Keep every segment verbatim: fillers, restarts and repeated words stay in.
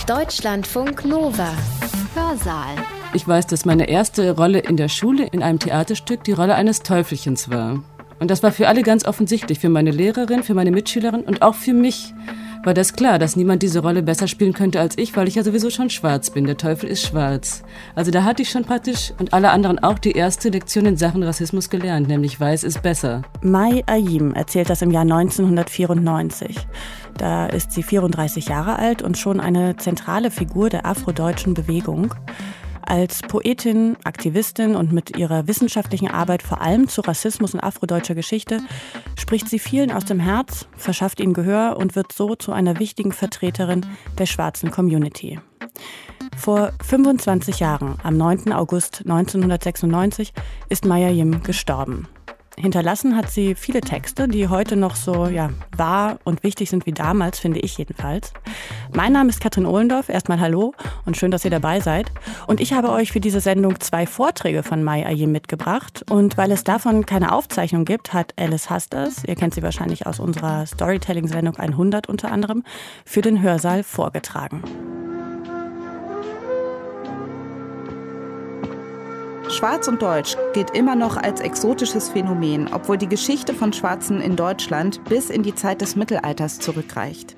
Deutschlandfunk Nova. Hörsaal. Ich weiß, dass meine erste Rolle in der Schule in einem Theaterstück die Rolle eines Teufelchens war. Und das war für alle ganz offensichtlich, für meine Lehrerin, für meine Mitschülerin und auch für mich. War das klar, dass niemand diese Rolle besser spielen könnte als ich, weil ich ja sowieso schon schwarz bin. Der Teufel ist schwarz. Also da hatte ich schon praktisch und alle anderen auch die erste Lektion in Sachen Rassismus gelernt, nämlich weiß ist besser. Mai Ayim erzählt das im Jahr neunzehnhundertvierundneunzig. Da ist sie vierunddreißig Jahre alt und schon eine zentrale Figur der afrodeutschen Bewegung. Als Poetin, Aktivistin und mit ihrer wissenschaftlichen Arbeit vor allem zu Rassismus und afrodeutscher Geschichte spricht sie vielen aus dem Herz, verschafft ihnen Gehör und wird so zu einer wichtigen Vertreterin der schwarzen Community. Vor fünfundzwanzig Jahren, am neunten August neunzehnhundertsechsundneunzig, ist Mai Ayim gestorben. Hinterlassen hat sie viele Texte, die heute noch so ja, wahr und wichtig sind wie damals, finde ich jedenfalls. Mein Name ist Katrin Ohlendorf. Erstmal hallo und schön, dass ihr dabei seid. Und ich habe euch für diese Sendung zwei Vorträge von Mai Ayim mitgebracht. Und weil es davon keine Aufzeichnung gibt, hat Alice Hasters, ihr kennt sie wahrscheinlich aus unserer Storytelling-Sendung hundert unter anderem, für den Hörsaal vorgetragen. Schwarz und Deutsch gilt immer noch als exotisches Phänomen, obwohl die Geschichte von Schwarzen in Deutschland bis in die Zeit des Mittelalters zurückreicht.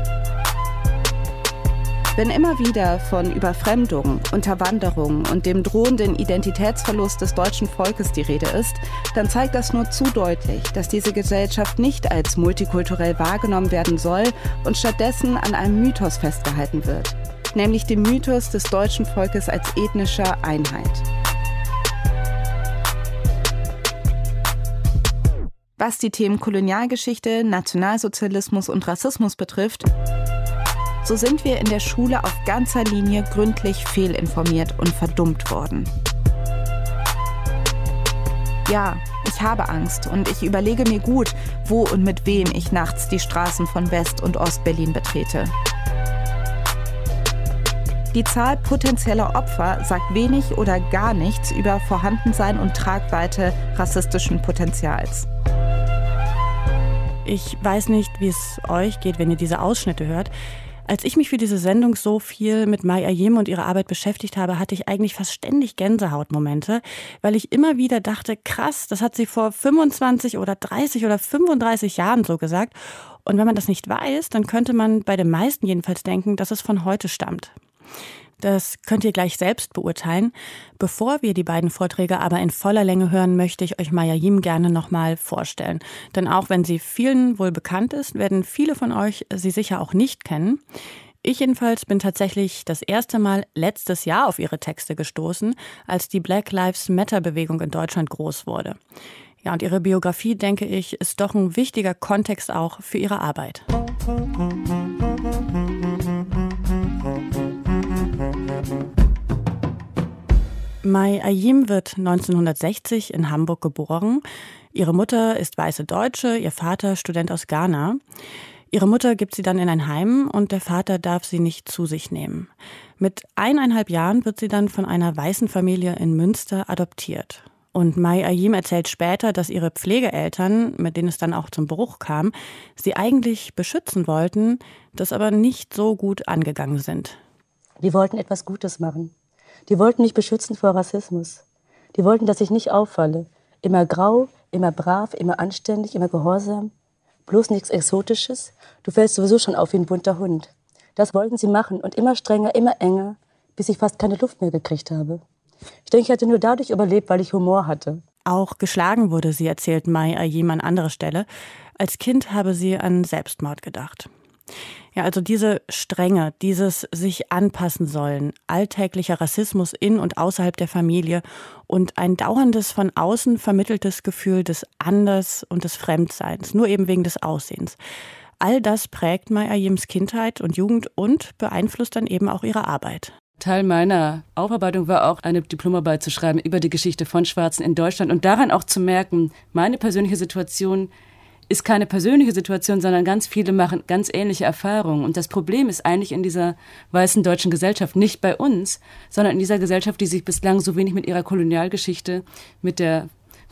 Wenn immer wieder von Überfremdung, Unterwanderung und dem drohenden Identitätsverlust des deutschen Volkes die Rede ist, dann zeigt das nur zu deutlich, dass diese Gesellschaft nicht als multikulturell wahrgenommen werden soll und stattdessen an einem Mythos festgehalten wird, nämlich dem Mythos des deutschen Volkes als ethnischer Einheit. Was die Themen Kolonialgeschichte, Nationalsozialismus und Rassismus betrifft, so sind wir in der Schule auf ganzer Linie gründlich fehlinformiert und verdummt worden. Ja, ich habe Angst und ich überlege mir gut, wo und mit wem ich nachts die Straßen von West- und Ostberlin betrete. Die Zahl potenzieller Opfer sagt wenig oder gar nichts über Vorhandensein und Tragweite rassistischen Potenzials. Ich weiß nicht, wie es euch geht, wenn ihr diese Ausschnitte hört. Als ich mich für diese Sendung so viel mit Mai Ayim und ihrer Arbeit beschäftigt habe, hatte ich eigentlich fast ständig Gänsehautmomente, weil ich immer wieder dachte, krass, das hat sie vor fünfundzwanzig oder dreißig oder fünfunddreißig Jahren so gesagt. Und wenn man das nicht weiß, dann könnte man bei den meisten jedenfalls denken, dass es von heute stammt. Das könnt ihr gleich selbst beurteilen. Bevor wir die beiden Vorträge aber in voller Länge hören, möchte ich euch Mai Ayim gerne nochmal vorstellen. Denn auch wenn sie vielen wohl bekannt ist, werden viele von euch sie sicher auch nicht kennen. Ich jedenfalls bin tatsächlich das erste Mal letztes Jahr auf ihre Texte gestoßen, als die Black Lives Matter-Bewegung in Deutschland groß wurde. Ja, und ihre Biografie, denke ich, ist doch ein wichtiger Kontext auch für ihre Arbeit. Mai Ayim wird neunzehnhundertsechzig in Hamburg geboren. Ihre Mutter ist weiße Deutsche, ihr Vater Student aus Ghana. Ihre Mutter gibt sie dann in ein Heim und der Vater darf sie nicht zu sich nehmen. Mit eineinhalb Jahren wird sie dann von einer weißen Familie in Münster adoptiert. Und Mai Ayim erzählt später, dass ihre Pflegeeltern, mit denen es dann auch zum Bruch kam, sie eigentlich beschützen wollten, das aber nicht so gut angegangen sind. Die wollten etwas Gutes machen. Die wollten mich beschützen vor Rassismus. Die wollten, dass ich nicht auffalle. Immer grau, immer brav, immer anständig, immer gehorsam. Bloß nichts Exotisches. Du fällst sowieso schon auf wie ein bunter Hund. Das wollten sie machen und immer strenger, immer enger, bis ich fast keine Luft mehr gekriegt habe. Ich denke, ich hatte nur dadurch überlebt, weil ich Humor hatte. Auch geschlagen wurde sie, erzählt Mai Ayim an anderer Stelle. Als Kind habe sie an Selbstmord gedacht. Ja, also diese Strenge, dieses sich anpassen sollen, alltäglicher Rassismus in und außerhalb der Familie und ein dauerndes von außen vermitteltes Gefühl des Anders- und des Fremdseins, nur eben wegen des Aussehens. All das prägt Mai Ayims Kindheit und Jugend und beeinflusst dann eben auch ihre Arbeit. Teil meiner Aufarbeitung war auch, eine Diplomarbeit zu schreiben über die Geschichte von Schwarzen in Deutschland und daran auch zu merken, meine persönliche Situation ist keine persönliche Situation, sondern ganz viele machen ganz ähnliche Erfahrungen. Und das Problem ist eigentlich in dieser weißen deutschen Gesellschaft, nicht bei uns, sondern in dieser Gesellschaft, die sich bislang so wenig mit ihrer Kolonialgeschichte, mit der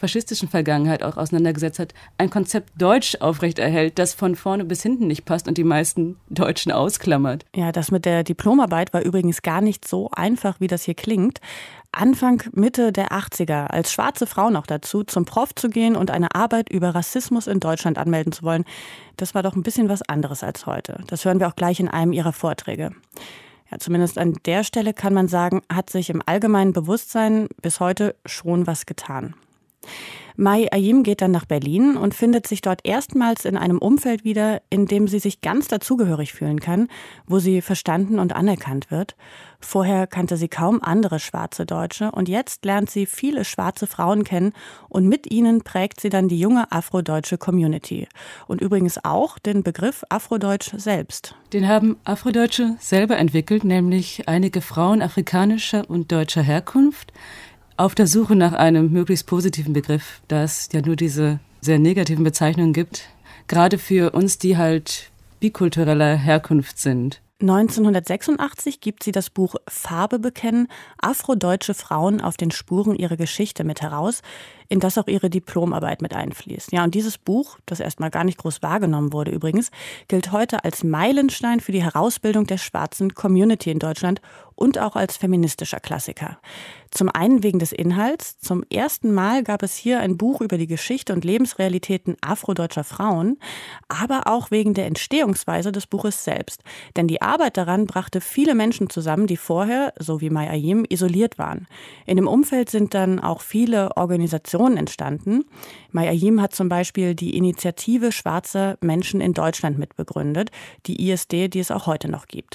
faschistischen Vergangenheit auch auseinandergesetzt hat, ein Konzept Deutsch aufrechterhält, das von vorne bis hinten nicht passt und die meisten Deutschen ausklammert. Ja, das mit der Diplomarbeit war übrigens gar nicht so einfach, wie das hier klingt. Anfang, Mitte der achtziger, als schwarze Frau noch dazu, zum Prof zu gehen und eine Arbeit über Rassismus in Deutschland anmelden zu wollen, das war doch ein bisschen was anderes als heute. Das hören wir auch gleich in einem ihrer Vorträge. Ja, zumindest an der Stelle kann man sagen, hat sich im allgemeinen Bewusstsein bis heute schon was getan. Mai Ayim geht dann nach Berlin und findet sich dort erstmals in einem Umfeld wieder, in dem sie sich ganz dazugehörig fühlen kann, wo sie verstanden und anerkannt wird. Vorher kannte sie kaum andere schwarze Deutsche und jetzt lernt sie viele schwarze Frauen kennen und mit ihnen prägt sie dann die junge afrodeutsche Community. Und übrigens auch den Begriff Afrodeutsch selbst. Den haben Afrodeutsche selber entwickelt, nämlich einige Frauen afrikanischer und deutscher Herkunft, auf der Suche nach einem möglichst positiven Begriff, da es ja nur diese sehr negativen Bezeichnungen gibt, gerade für uns, die halt bikultureller Herkunft sind. neunzehnhundertsechsundachtzig gibt sie das Buch Farbe bekennen, afrodeutsche Frauen auf den Spuren ihrer Geschichte mit heraus, in das auch ihre Diplomarbeit mit einfließt. Ja, und dieses Buch, das erstmal gar nicht groß wahrgenommen wurde übrigens, gilt heute als Meilenstein für die Herausbildung der schwarzen Community in Deutschland und auch als feministischer Klassiker. Zum einen wegen des Inhalts. Zum ersten Mal gab es hier ein Buch über die Geschichte und Lebensrealitäten afrodeutscher Frauen, aber auch wegen der Entstehungsweise des Buches selbst. Denn die Arbeit daran brachte viele Menschen zusammen, die vorher, so wie Mai Ayim, isoliert waren. In dem Umfeld sind dann auch viele Organisationen entstanden. Mai Ayim hat zum Beispiel die Initiative schwarzer Menschen in Deutschland mitbegründet, die I S D, die es auch heute noch gibt.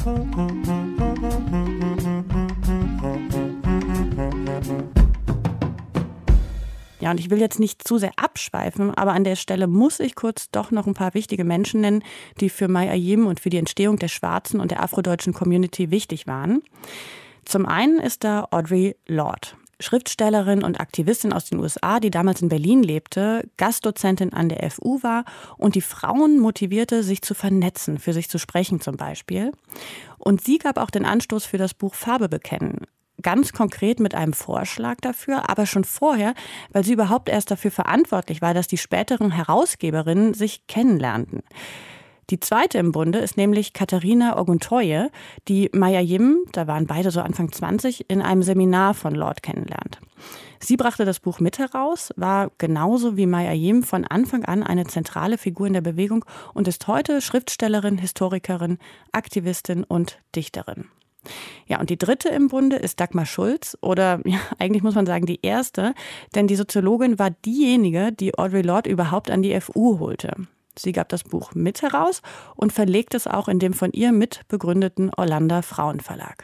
Ja, und ich will jetzt nicht zu sehr abschweifen, aber an der Stelle muss ich kurz doch noch ein paar wichtige Menschen nennen, die für Mai Ayim und für die Entstehung der schwarzen und der afrodeutschen Community wichtig waren. Zum einen ist da Audre Lorde, Schriftstellerin und Aktivistin aus den U S A, die damals in Berlin lebte, Gastdozentin an der F U war und die Frauen motivierte, sich zu vernetzen, für sich zu sprechen zum Beispiel. Und sie gab auch den Anstoß für das Buch Farbe bekennen. Ganz konkret mit einem Vorschlag dafür, aber schon vorher, weil sie überhaupt erst dafür verantwortlich war, dass die späteren Herausgeberinnen sich kennenlernten. Die zweite im Bunde ist nämlich Katharina Oguntoye, die Mai Ayim, da waren beide so Anfang zwanzig, in einem Seminar von Lorde kennenlernt. Sie brachte das Buch mit heraus, war genauso wie Mai Ayim von Anfang an eine zentrale Figur in der Bewegung und ist heute Schriftstellerin, Historikerin, Aktivistin und Dichterin. Ja, und die dritte im Bunde ist Dagmar Schulz oder ja, eigentlich muss man sagen die erste, denn die Soziologin war diejenige, die Audre Lorde überhaupt an die F U holte. Sie gab das Buch mit heraus und verlegt es auch in dem von ihr mit begründeten Orlando Frauenverlag.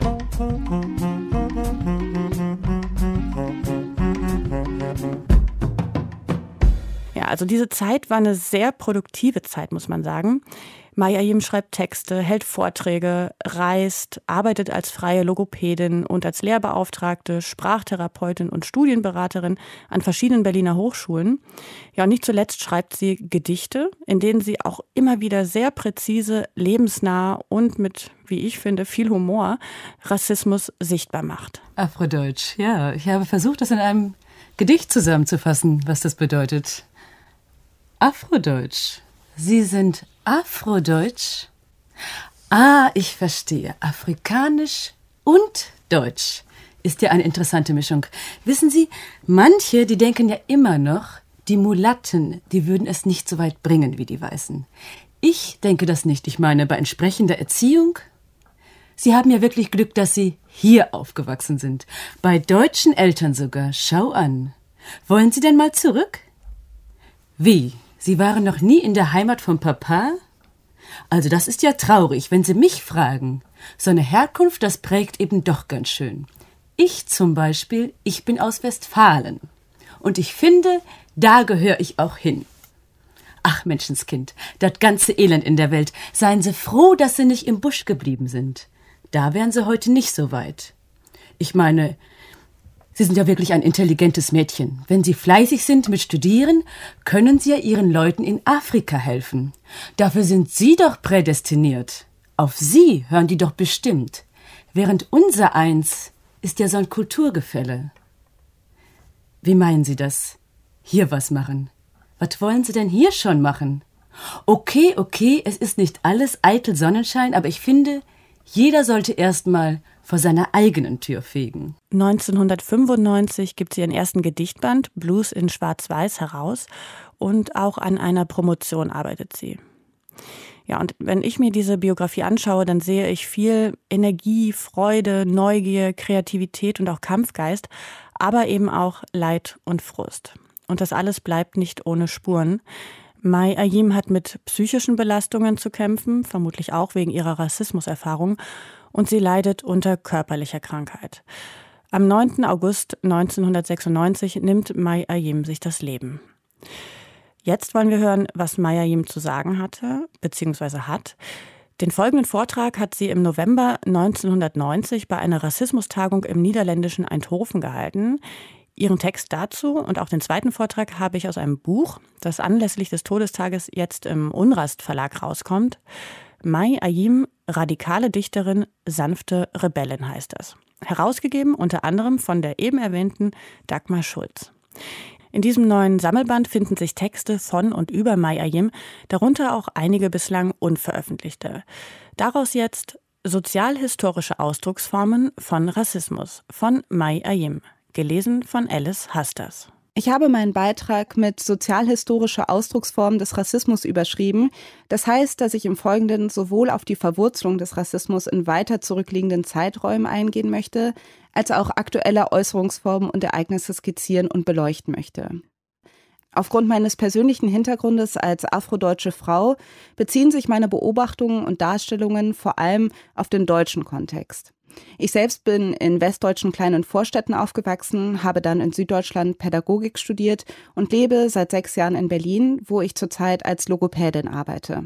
Ja, also diese Zeit war eine sehr produktive Zeit, muss man sagen. Mai Ayim schreibt Texte, hält Vorträge, reist, arbeitet als freie Logopädin und als Lehrbeauftragte, Sprachtherapeutin und Studienberaterin an verschiedenen Berliner Hochschulen. Ja, und nicht zuletzt schreibt sie Gedichte, in denen sie auch immer wieder sehr präzise, lebensnah und mit, wie ich finde, viel Humor Rassismus sichtbar macht. Afrodeutsch, ja. Ich habe versucht, das in einem Gedicht zusammenzufassen, was das bedeutet. Afrodeutsch. Sie sind Afrodeutsch? Ah, ich verstehe. Afrikanisch und Deutsch ist ja eine interessante Mischung. Wissen Sie, manche, die denken ja immer noch, die Mulatten, die würden es nicht so weit bringen wie die Weißen. Ich denke das nicht. Ich meine, bei entsprechender Erziehung. Sie haben ja wirklich Glück, dass Sie hier aufgewachsen sind. Bei deutschen Eltern sogar. Schau an. Wollen Sie denn mal zurück? Wie? Sie waren noch nie in der Heimat von Papa? Also das ist ja traurig, wenn Sie mich fragen. So eine Herkunft, das prägt eben doch ganz schön. Ich zum Beispiel, ich bin aus Westfalen. Und ich finde, da gehöre ich auch hin. Ach, Menschenskind, das ganze Elend in der Welt. Seien Sie froh, dass Sie nicht im Busch geblieben sind. Da wären Sie heute nicht so weit. Ich meine, Sie sind ja wirklich ein intelligentes Mädchen. Wenn Sie fleißig sind mit Studieren, können Sie ja Ihren Leuten in Afrika helfen. Dafür sind Sie doch prädestiniert. Auf Sie hören die doch bestimmt. Während unser Eins ist ja so ein Kulturgefälle. Wie meinen Sie das? Hier was machen. Was wollen Sie denn hier schon machen? Okay, okay, es ist nicht alles eitel Sonnenschein, aber ich finde, jeder sollte erst mal vor seiner eigenen Tür fegen. neunzehnhundertfünfundneunzig gibt sie ihren ersten Gedichtband, Blues in Schwarz-Weiß, heraus und auch an einer Promotion arbeitet sie. Ja, und wenn ich mir diese Biografie anschaue, dann sehe ich viel Energie, Freude, Neugier, Kreativität und auch Kampfgeist, aber eben auch Leid und Frust. Und das alles bleibt nicht ohne Spuren. Mai Ayim hat mit psychischen Belastungen zu kämpfen, vermutlich auch wegen ihrer Rassismuserfahrung, und sie leidet unter körperlicher Krankheit. Am neunten August neunzehnhundertsechsundneunzig nimmt Mai Ayim sich das Leben. Jetzt wollen wir hören, was Mai Ayim zu sagen hatte, bzw. hat. Den folgenden Vortrag hat sie im November neunzehnhundertneunzig bei einer Rassismustagung im niederländischen Eindhoven gehalten. Ihren Text dazu und auch den zweiten Vortrag habe ich aus einem Buch, das anlässlich des Todestages jetzt im Unrast Verlag rauskommt. Mai Ayim, radikale Dichterin, sanfte Rebellin heißt es. Herausgegeben unter anderem von der eben erwähnten Dagmar Schulz. In diesem neuen Sammelband finden sich Texte von und über Mai Ayim, darunter auch einige bislang unveröffentlichte. Daraus jetzt Sozialhistorische Ausdrucksformen von Rassismus von Mai Ayim, gelesen von Alice Hasters. Ich habe meinen Beitrag mit sozialhistorische Ausdrucksformen des Rassismus überschrieben. Das heißt, dass ich im Folgenden sowohl auf die Verwurzelung des Rassismus in weiter zurückliegenden Zeiträumen eingehen möchte, als auch aktuelle Äußerungsformen und Ereignisse skizzieren und beleuchten möchte. Aufgrund meines persönlichen Hintergrundes als afrodeutsche Frau beziehen sich meine Beobachtungen und Darstellungen vor allem auf den deutschen Kontext. Ich selbst bin in westdeutschen kleinen Vorstädten aufgewachsen, habe dann in Süddeutschland Pädagogik studiert und lebe seit sechs Jahren in Berlin, wo ich zurzeit als Logopädin arbeite.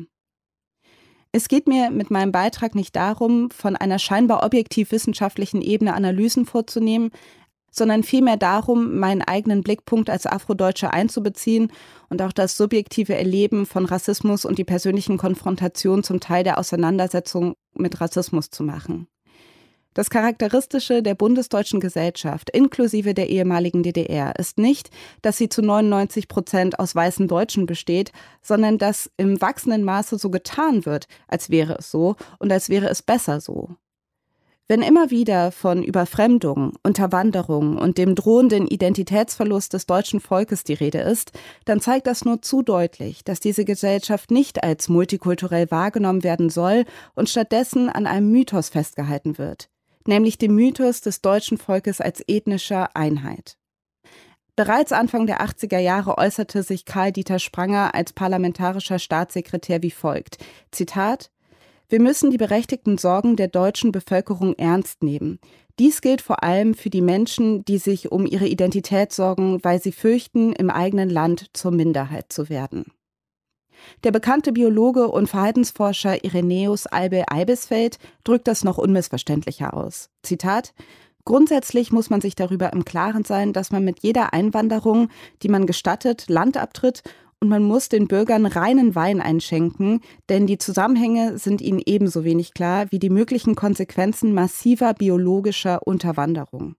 Es geht mir mit meinem Beitrag nicht darum, von einer scheinbar objektiv-wissenschaftlichen Ebene Analysen vorzunehmen, sondern vielmehr darum, meinen eigenen Blickpunkt als Afrodeutsche einzubeziehen und auch das subjektive Erleben von Rassismus und die persönlichen Konfrontationen zum Teil der Auseinandersetzung mit Rassismus zu machen. Das Charakteristische der bundesdeutschen Gesellschaft, inklusive der ehemaligen D D R, ist nicht, dass sie zu neunundneunzig Prozent aus weißen Deutschen besteht, sondern dass im wachsenden Maße so getan wird, als wäre es so und als wäre es besser so. Wenn immer wieder von Überfremdung, Unterwanderung und dem drohenden Identitätsverlust des deutschen Volkes die Rede ist, dann zeigt das nur zu deutlich, dass diese Gesellschaft nicht als multikulturell wahrgenommen werden soll und stattdessen an einem Mythos festgehalten wird, nämlich dem Mythos des deutschen Volkes als ethnischer Einheit. Bereits Anfang der achtziger Jahre äußerte sich Karl-Dieter Spranger als parlamentarischer Staatssekretär wie folgt, Zitat: Wir müssen die berechtigten Sorgen der deutschen Bevölkerung ernst nehmen. Dies gilt vor allem für die Menschen, die sich um ihre Identität sorgen, weil sie fürchten, im eigenen Land zur Minderheit zu werden. Der bekannte Biologe und Verhaltensforscher Irenäus Albel-Eibesfeld drückt das noch unmissverständlicher aus. Zitat: Grundsätzlich muss man sich darüber im Klaren sein, dass man mit jeder Einwanderung, die man gestattet, Land abtritt, und man muss den Bürgern reinen Wein einschenken, denn die Zusammenhänge sind ihnen ebenso wenig klar wie die möglichen Konsequenzen massiver biologischer Unterwanderung.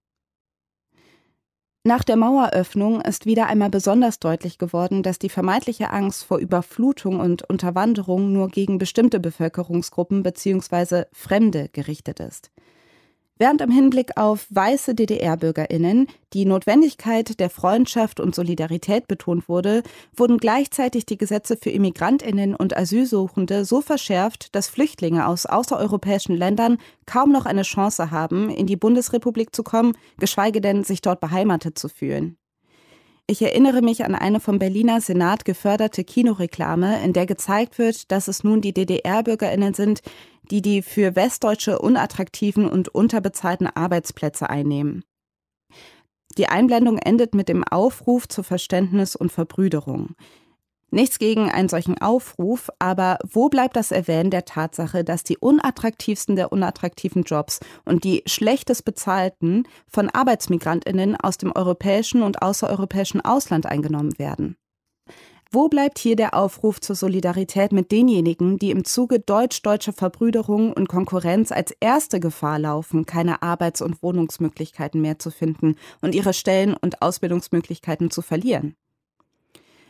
Nach der Maueröffnung ist wieder einmal besonders deutlich geworden, dass die vermeintliche Angst vor Überflutung und Unterwanderung nur gegen bestimmte Bevölkerungsgruppen bzw. Fremde gerichtet ist. Während im Hinblick auf weiße D D R-BürgerInnen die Notwendigkeit der Freundschaft und Solidarität betont wurde, wurden gleichzeitig die Gesetze für ImmigrantInnen und Asylsuchende so verschärft, dass Flüchtlinge aus außereuropäischen Ländern kaum noch eine Chance haben, in die Bundesrepublik zu kommen, geschweige denn sich dort beheimatet zu fühlen. Ich erinnere mich an eine vom Berliner Senat geförderte Kinoreklame, in der gezeigt wird, dass es nun die D D R-BürgerInnen sind, die die für Westdeutsche unattraktiven und unterbezahlten Arbeitsplätze einnehmen. Die Einblendung endet mit dem Aufruf zu Verständnis und Verbrüderung. Nichts gegen einen solchen Aufruf, aber wo bleibt das Erwähnen der Tatsache, dass die unattraktivsten der unattraktiven Jobs und die schlechtest bezahlten von ArbeitsmigrantInnen aus dem europäischen und außereuropäischen Ausland eingenommen werden? Wo bleibt hier der Aufruf zur Solidarität mit denjenigen, die im Zuge deutsch-deutscher Verbrüderung und Konkurrenz als erste Gefahr laufen, keine Arbeits- und Wohnungsmöglichkeiten mehr zu finden und ihre Stellen und Ausbildungsmöglichkeiten zu verlieren?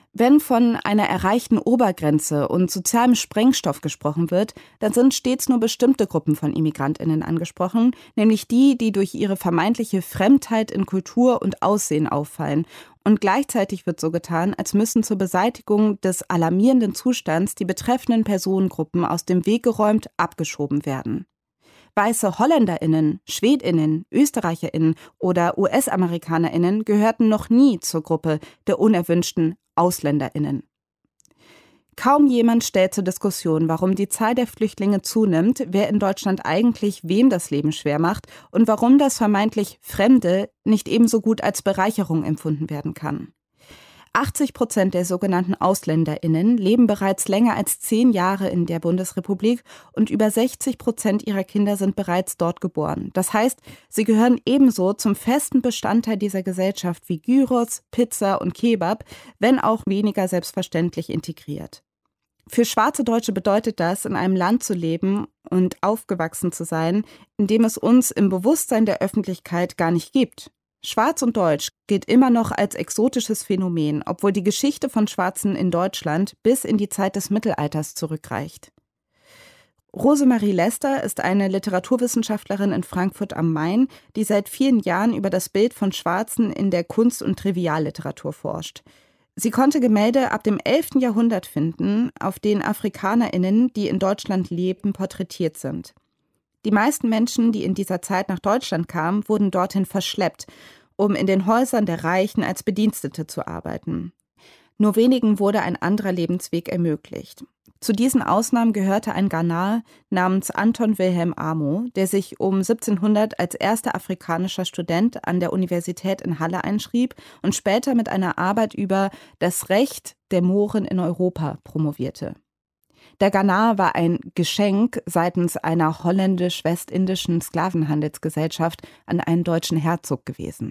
Wenn von einer erreichten Obergrenze und sozialem Sprengstoff gesprochen wird, dann sind stets nur bestimmte Gruppen von ImmigrantInnen angesprochen, nämlich die, die durch ihre vermeintliche Fremdheit in Kultur und Aussehen auffallen. Und gleichzeitig wird so getan, als müssten zur Beseitigung des alarmierenden Zustands die betreffenden Personengruppen aus dem Weg geräumt, abgeschoben werden. Weiße HolländerInnen, SchwedInnen, ÖsterreicherInnen oder U S-AmerikanerInnen gehörten noch nie zur Gruppe der unerwünschten AusländerInnen. Kaum jemand stellt zur Diskussion, warum die Zahl der Flüchtlinge zunimmt, wer in Deutschland eigentlich wem das Leben schwer macht und warum das vermeintlich Fremde nicht ebenso gut als Bereicherung empfunden werden kann. achtzig Prozent der sogenannten AusländerInnen leben bereits länger als zehn Jahre in der Bundesrepublik und über sechzig Prozent ihrer Kinder sind bereits dort geboren. Das heißt, sie gehören ebenso zum festen Bestandteil dieser Gesellschaft wie Gyros, Pizza und Kebab, wenn auch weniger selbstverständlich integriert. Für schwarze Deutsche bedeutet das, in einem Land zu leben und aufgewachsen zu sein, in dem es uns im Bewusstsein der Öffentlichkeit gar nicht gibt. Schwarz und Deutsch gilt immer noch als exotisches Phänomen, obwohl die Geschichte von Schwarzen in Deutschland bis in die Zeit des Mittelalters zurückreicht. Rosemarie Lester ist eine Literaturwissenschaftlerin in Frankfurt am Main, die seit vielen Jahren über das Bild von Schwarzen in der Kunst- und Trivialliteratur forscht. Sie konnte Gemälde ab dem elften Jahrhundert finden, auf denen AfrikanerInnen, die in Deutschland leben, porträtiert sind. Die meisten Menschen, die in dieser Zeit nach Deutschland kamen, wurden dorthin verschleppt, um in den Häusern der Reichen als Bedienstete zu arbeiten. Nur wenigen wurde ein anderer Lebensweg ermöglicht. Zu diesen Ausnahmen gehörte ein Ghanaer namens Anton Wilhelm Amo, der sich um siebzehnhundert als erster afrikanischer Student an der Universität in Halle einschrieb und später mit einer Arbeit über das Recht der Mohren in Europa promovierte. Der Ghanaer war ein Geschenk seitens einer holländisch-westindischen Sklavenhandelsgesellschaft an einen deutschen Herzog gewesen.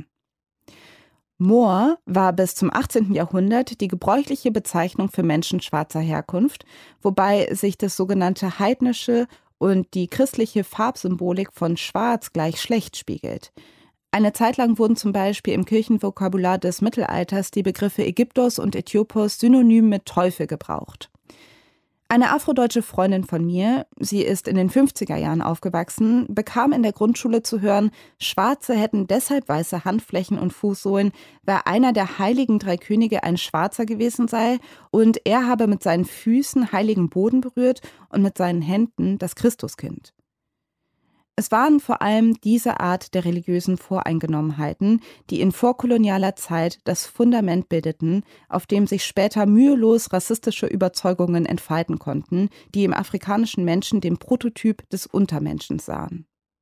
Moor war bis zum achtzehnten Jahrhundert die gebräuchliche Bezeichnung für Menschen schwarzer Herkunft, wobei sich das sogenannte heidnische und die christliche Farbsymbolik von Schwarz gleich schlecht spiegelt. Eine Zeit lang wurden zum Beispiel im Kirchenvokabular des Mittelalters die Begriffe Ägyptos und Äthiopos synonym mit Teufel gebraucht. Eine afrodeutsche Freundin von mir, sie ist in den fünfziger Jahren aufgewachsen, bekam in der Grundschule zu hören, Schwarze hätten deshalb weiße Handflächen und Fußsohlen, weil einer der heiligen drei Könige ein Schwarzer gewesen sei und er habe mit seinen Füßen heiligen Boden berührt und mit seinen Händen das Christuskind. Es waren vor allem diese Art der religiösen Voreingenommenheiten, die in vorkolonialer Zeit das Fundament bildeten, auf dem sich später mühelos rassistische Überzeugungen entfalten konnten, die im afrikanischen Menschen den Prototyp des Untermenschen sahen.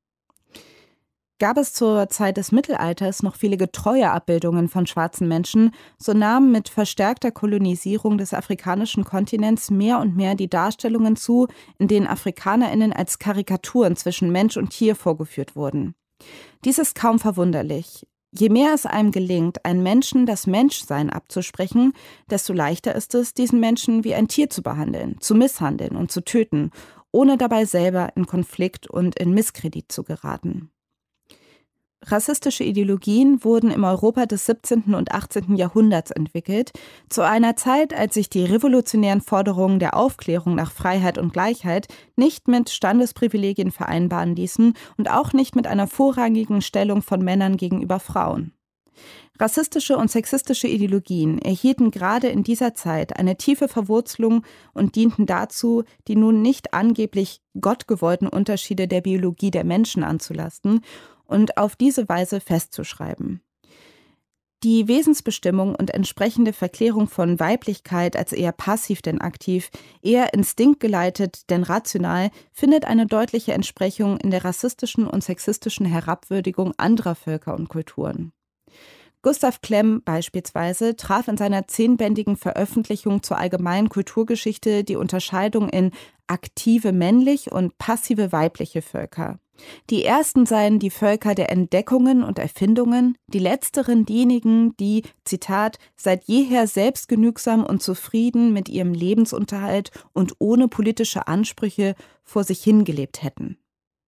Gab es zur Zeit des Mittelalters noch viele getreue Abbildungen von schwarzen Menschen, so nahmen mit verstärkter Kolonisierung des afrikanischen Kontinents mehr und mehr die Darstellungen zu, in denen AfrikanerInnen als Karikaturen zwischen Mensch und Tier vorgeführt wurden. Dies ist kaum verwunderlich. Je mehr es einem gelingt, einem Menschen das Menschsein abzusprechen, desto leichter ist es, diesen Menschen wie ein Tier zu behandeln, zu misshandeln und zu töten, ohne dabei selber in Konflikt und in Misskredit zu geraten. Rassistische Ideologien wurden im Europa des siebzehnten und achtzehnten Jahrhunderts entwickelt, zu einer Zeit, als sich die revolutionären Forderungen der Aufklärung nach Freiheit und Gleichheit nicht mit Standesprivilegien vereinbaren ließen und auch nicht mit einer vorrangigen Stellung von Männern gegenüber Frauen. Rassistische und sexistische Ideologien erhielten gerade in dieser Zeit eine tiefe Verwurzelung und dienten dazu, die nun nicht angeblich gottgewollten Unterschiede der Biologie der Menschen anzulasten und auf diese Weise festzuschreiben. Die Wesensbestimmung und entsprechende Verklärung von Weiblichkeit als eher passiv denn aktiv, eher instinktgeleitet denn rational, findet eine deutliche Entsprechung in der rassistischen und sexistischen Herabwürdigung anderer Völker und Kulturen. Gustav Klemm beispielsweise traf in seiner zehnbändigen Veröffentlichung zur allgemeinen Kulturgeschichte die Unterscheidung in aktive männlich und passive weibliche Völker. Die ersten seien die Völker der Entdeckungen und Erfindungen, die letzteren diejenigen, die, Zitat, seit jeher selbstgenügsam und zufrieden mit ihrem Lebensunterhalt und ohne politische Ansprüche vor sich hingelebt hätten.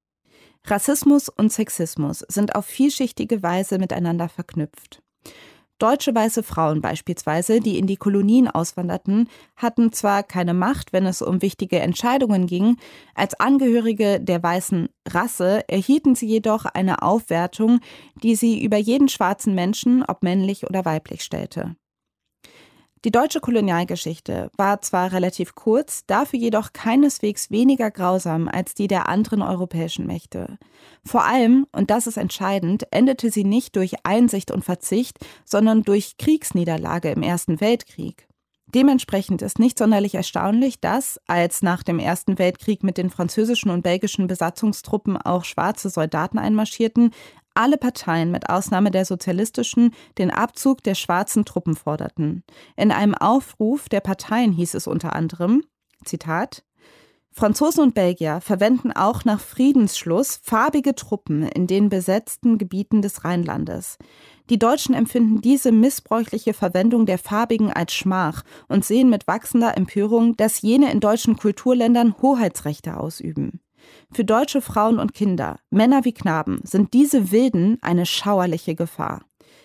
Rassismus und Sexismus sind auf vielschichtige Weise miteinander verknüpft. Deutsche weiße Frauen beispielsweise, die in die Kolonien auswanderten, hatten zwar keine Macht, wenn es um wichtige Entscheidungen ging, als Angehörige der weißen Rasse erhielten sie jedoch eine Aufwertung, die sie über jeden schwarzen Menschen, ob männlich oder weiblich, stellte. Die deutsche Kolonialgeschichte war zwar relativ kurz, dafür jedoch keineswegs weniger grausam als die der anderen europäischen Mächte. Vor allem, und das ist entscheidend, endete sie nicht durch Einsicht und Verzicht, sondern durch Kriegsniederlage im Ersten Weltkrieg. Dementsprechend ist nicht sonderlich erstaunlich, dass, als nach dem Ersten Weltkrieg mit den französischen und belgischen Besatzungstruppen auch schwarze Soldaten einmarschierten, alle Parteien mit Ausnahme der sozialistischen den Abzug der schwarzen Truppen forderten. In einem Aufruf der Parteien hieß es unter anderem, Zitat, Franzosen und Belgier verwenden auch nach Friedensschluss farbige Truppen in den besetzten Gebieten des Rheinlandes. Die Deutschen empfinden diese missbräuchliche Verwendung der Farbigen als Schmach und sehen mit wachsender Empörung, dass jene in deutschen Kulturländern Hoheitsrechte ausüben. Für deutsche Frauen und Kinder, Männer wie Knaben, sind diese Wilden eine schauerliche Gefahr.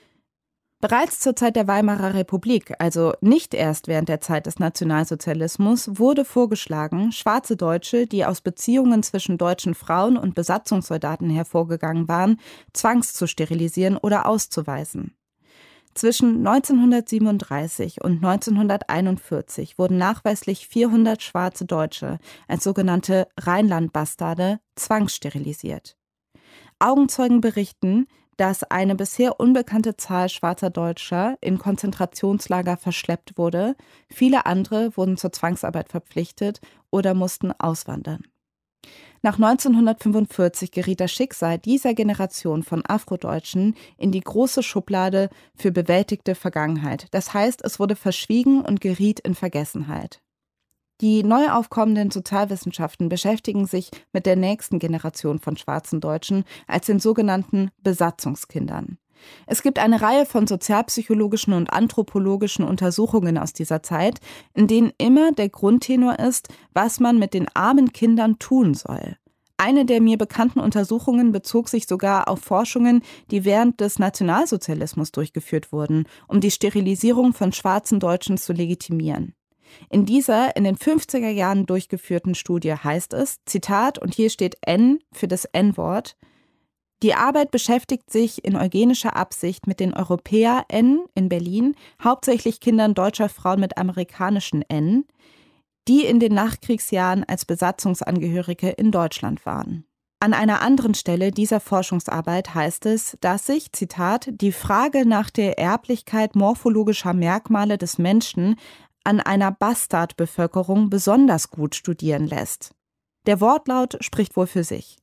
Bereits zur Zeit der Weimarer Republik, also nicht erst während der Zeit des Nationalsozialismus, wurde vorgeschlagen, schwarze Deutsche, die aus Beziehungen zwischen deutschen Frauen und Besatzungssoldaten hervorgegangen waren, zwangs zu sterilisieren oder auszuweisen. Zwischen neunzehnhundertsiebenunddreißig und neunzehnhunderteinundvierzig wurden nachweislich vierhundert schwarze Deutsche als sogenannte Rheinland-Bastarde zwangssterilisiert. Augenzeugen berichten, dass eine bisher unbekannte Zahl schwarzer Deutscher in Konzentrationslager verschleppt wurde. Viele andere wurden zur Zwangsarbeit verpflichtet oder mussten auswandern. Nach neunzehnhundertfünfundvierzig geriet das Schicksal dieser Generation von Afrodeutschen in die große Schublade für bewältigte Vergangenheit. Das heißt, es wurde verschwiegen und geriet in Vergessenheit. Die neu aufkommenden Sozialwissenschaften beschäftigen sich mit der nächsten Generation von schwarzen Deutschen als den sogenannten Besatzungskindern. Es gibt eine Reihe von sozialpsychologischen und anthropologischen Untersuchungen aus dieser Zeit, in denen immer der Grundtenor ist, was man mit den armen Kindern tun soll. Eine der mir bekannten Untersuchungen bezog sich sogar auf Forschungen, die während des Nationalsozialismus durchgeführt wurden, um die Sterilisierung von schwarzen Deutschen zu legitimieren. In dieser in den fünfziger Jahren durchgeführten Studie heißt es, Zitat, und hier steht N für das N-Wort, die Arbeit beschäftigt sich in eugenischer Absicht mit den EuropäerInnen in Berlin, hauptsächlich Kindern deutscher Frauen mit amerikanischen N, die in den Nachkriegsjahren als Besatzungsangehörige in Deutschland waren. An einer anderen Stelle dieser Forschungsarbeit heißt es, dass sich, Zitat, die Frage nach der Erblichkeit morphologischer Merkmale des Menschen an einer Bastardbevölkerung besonders gut studieren lässt. Der Wortlaut spricht wohl für sich.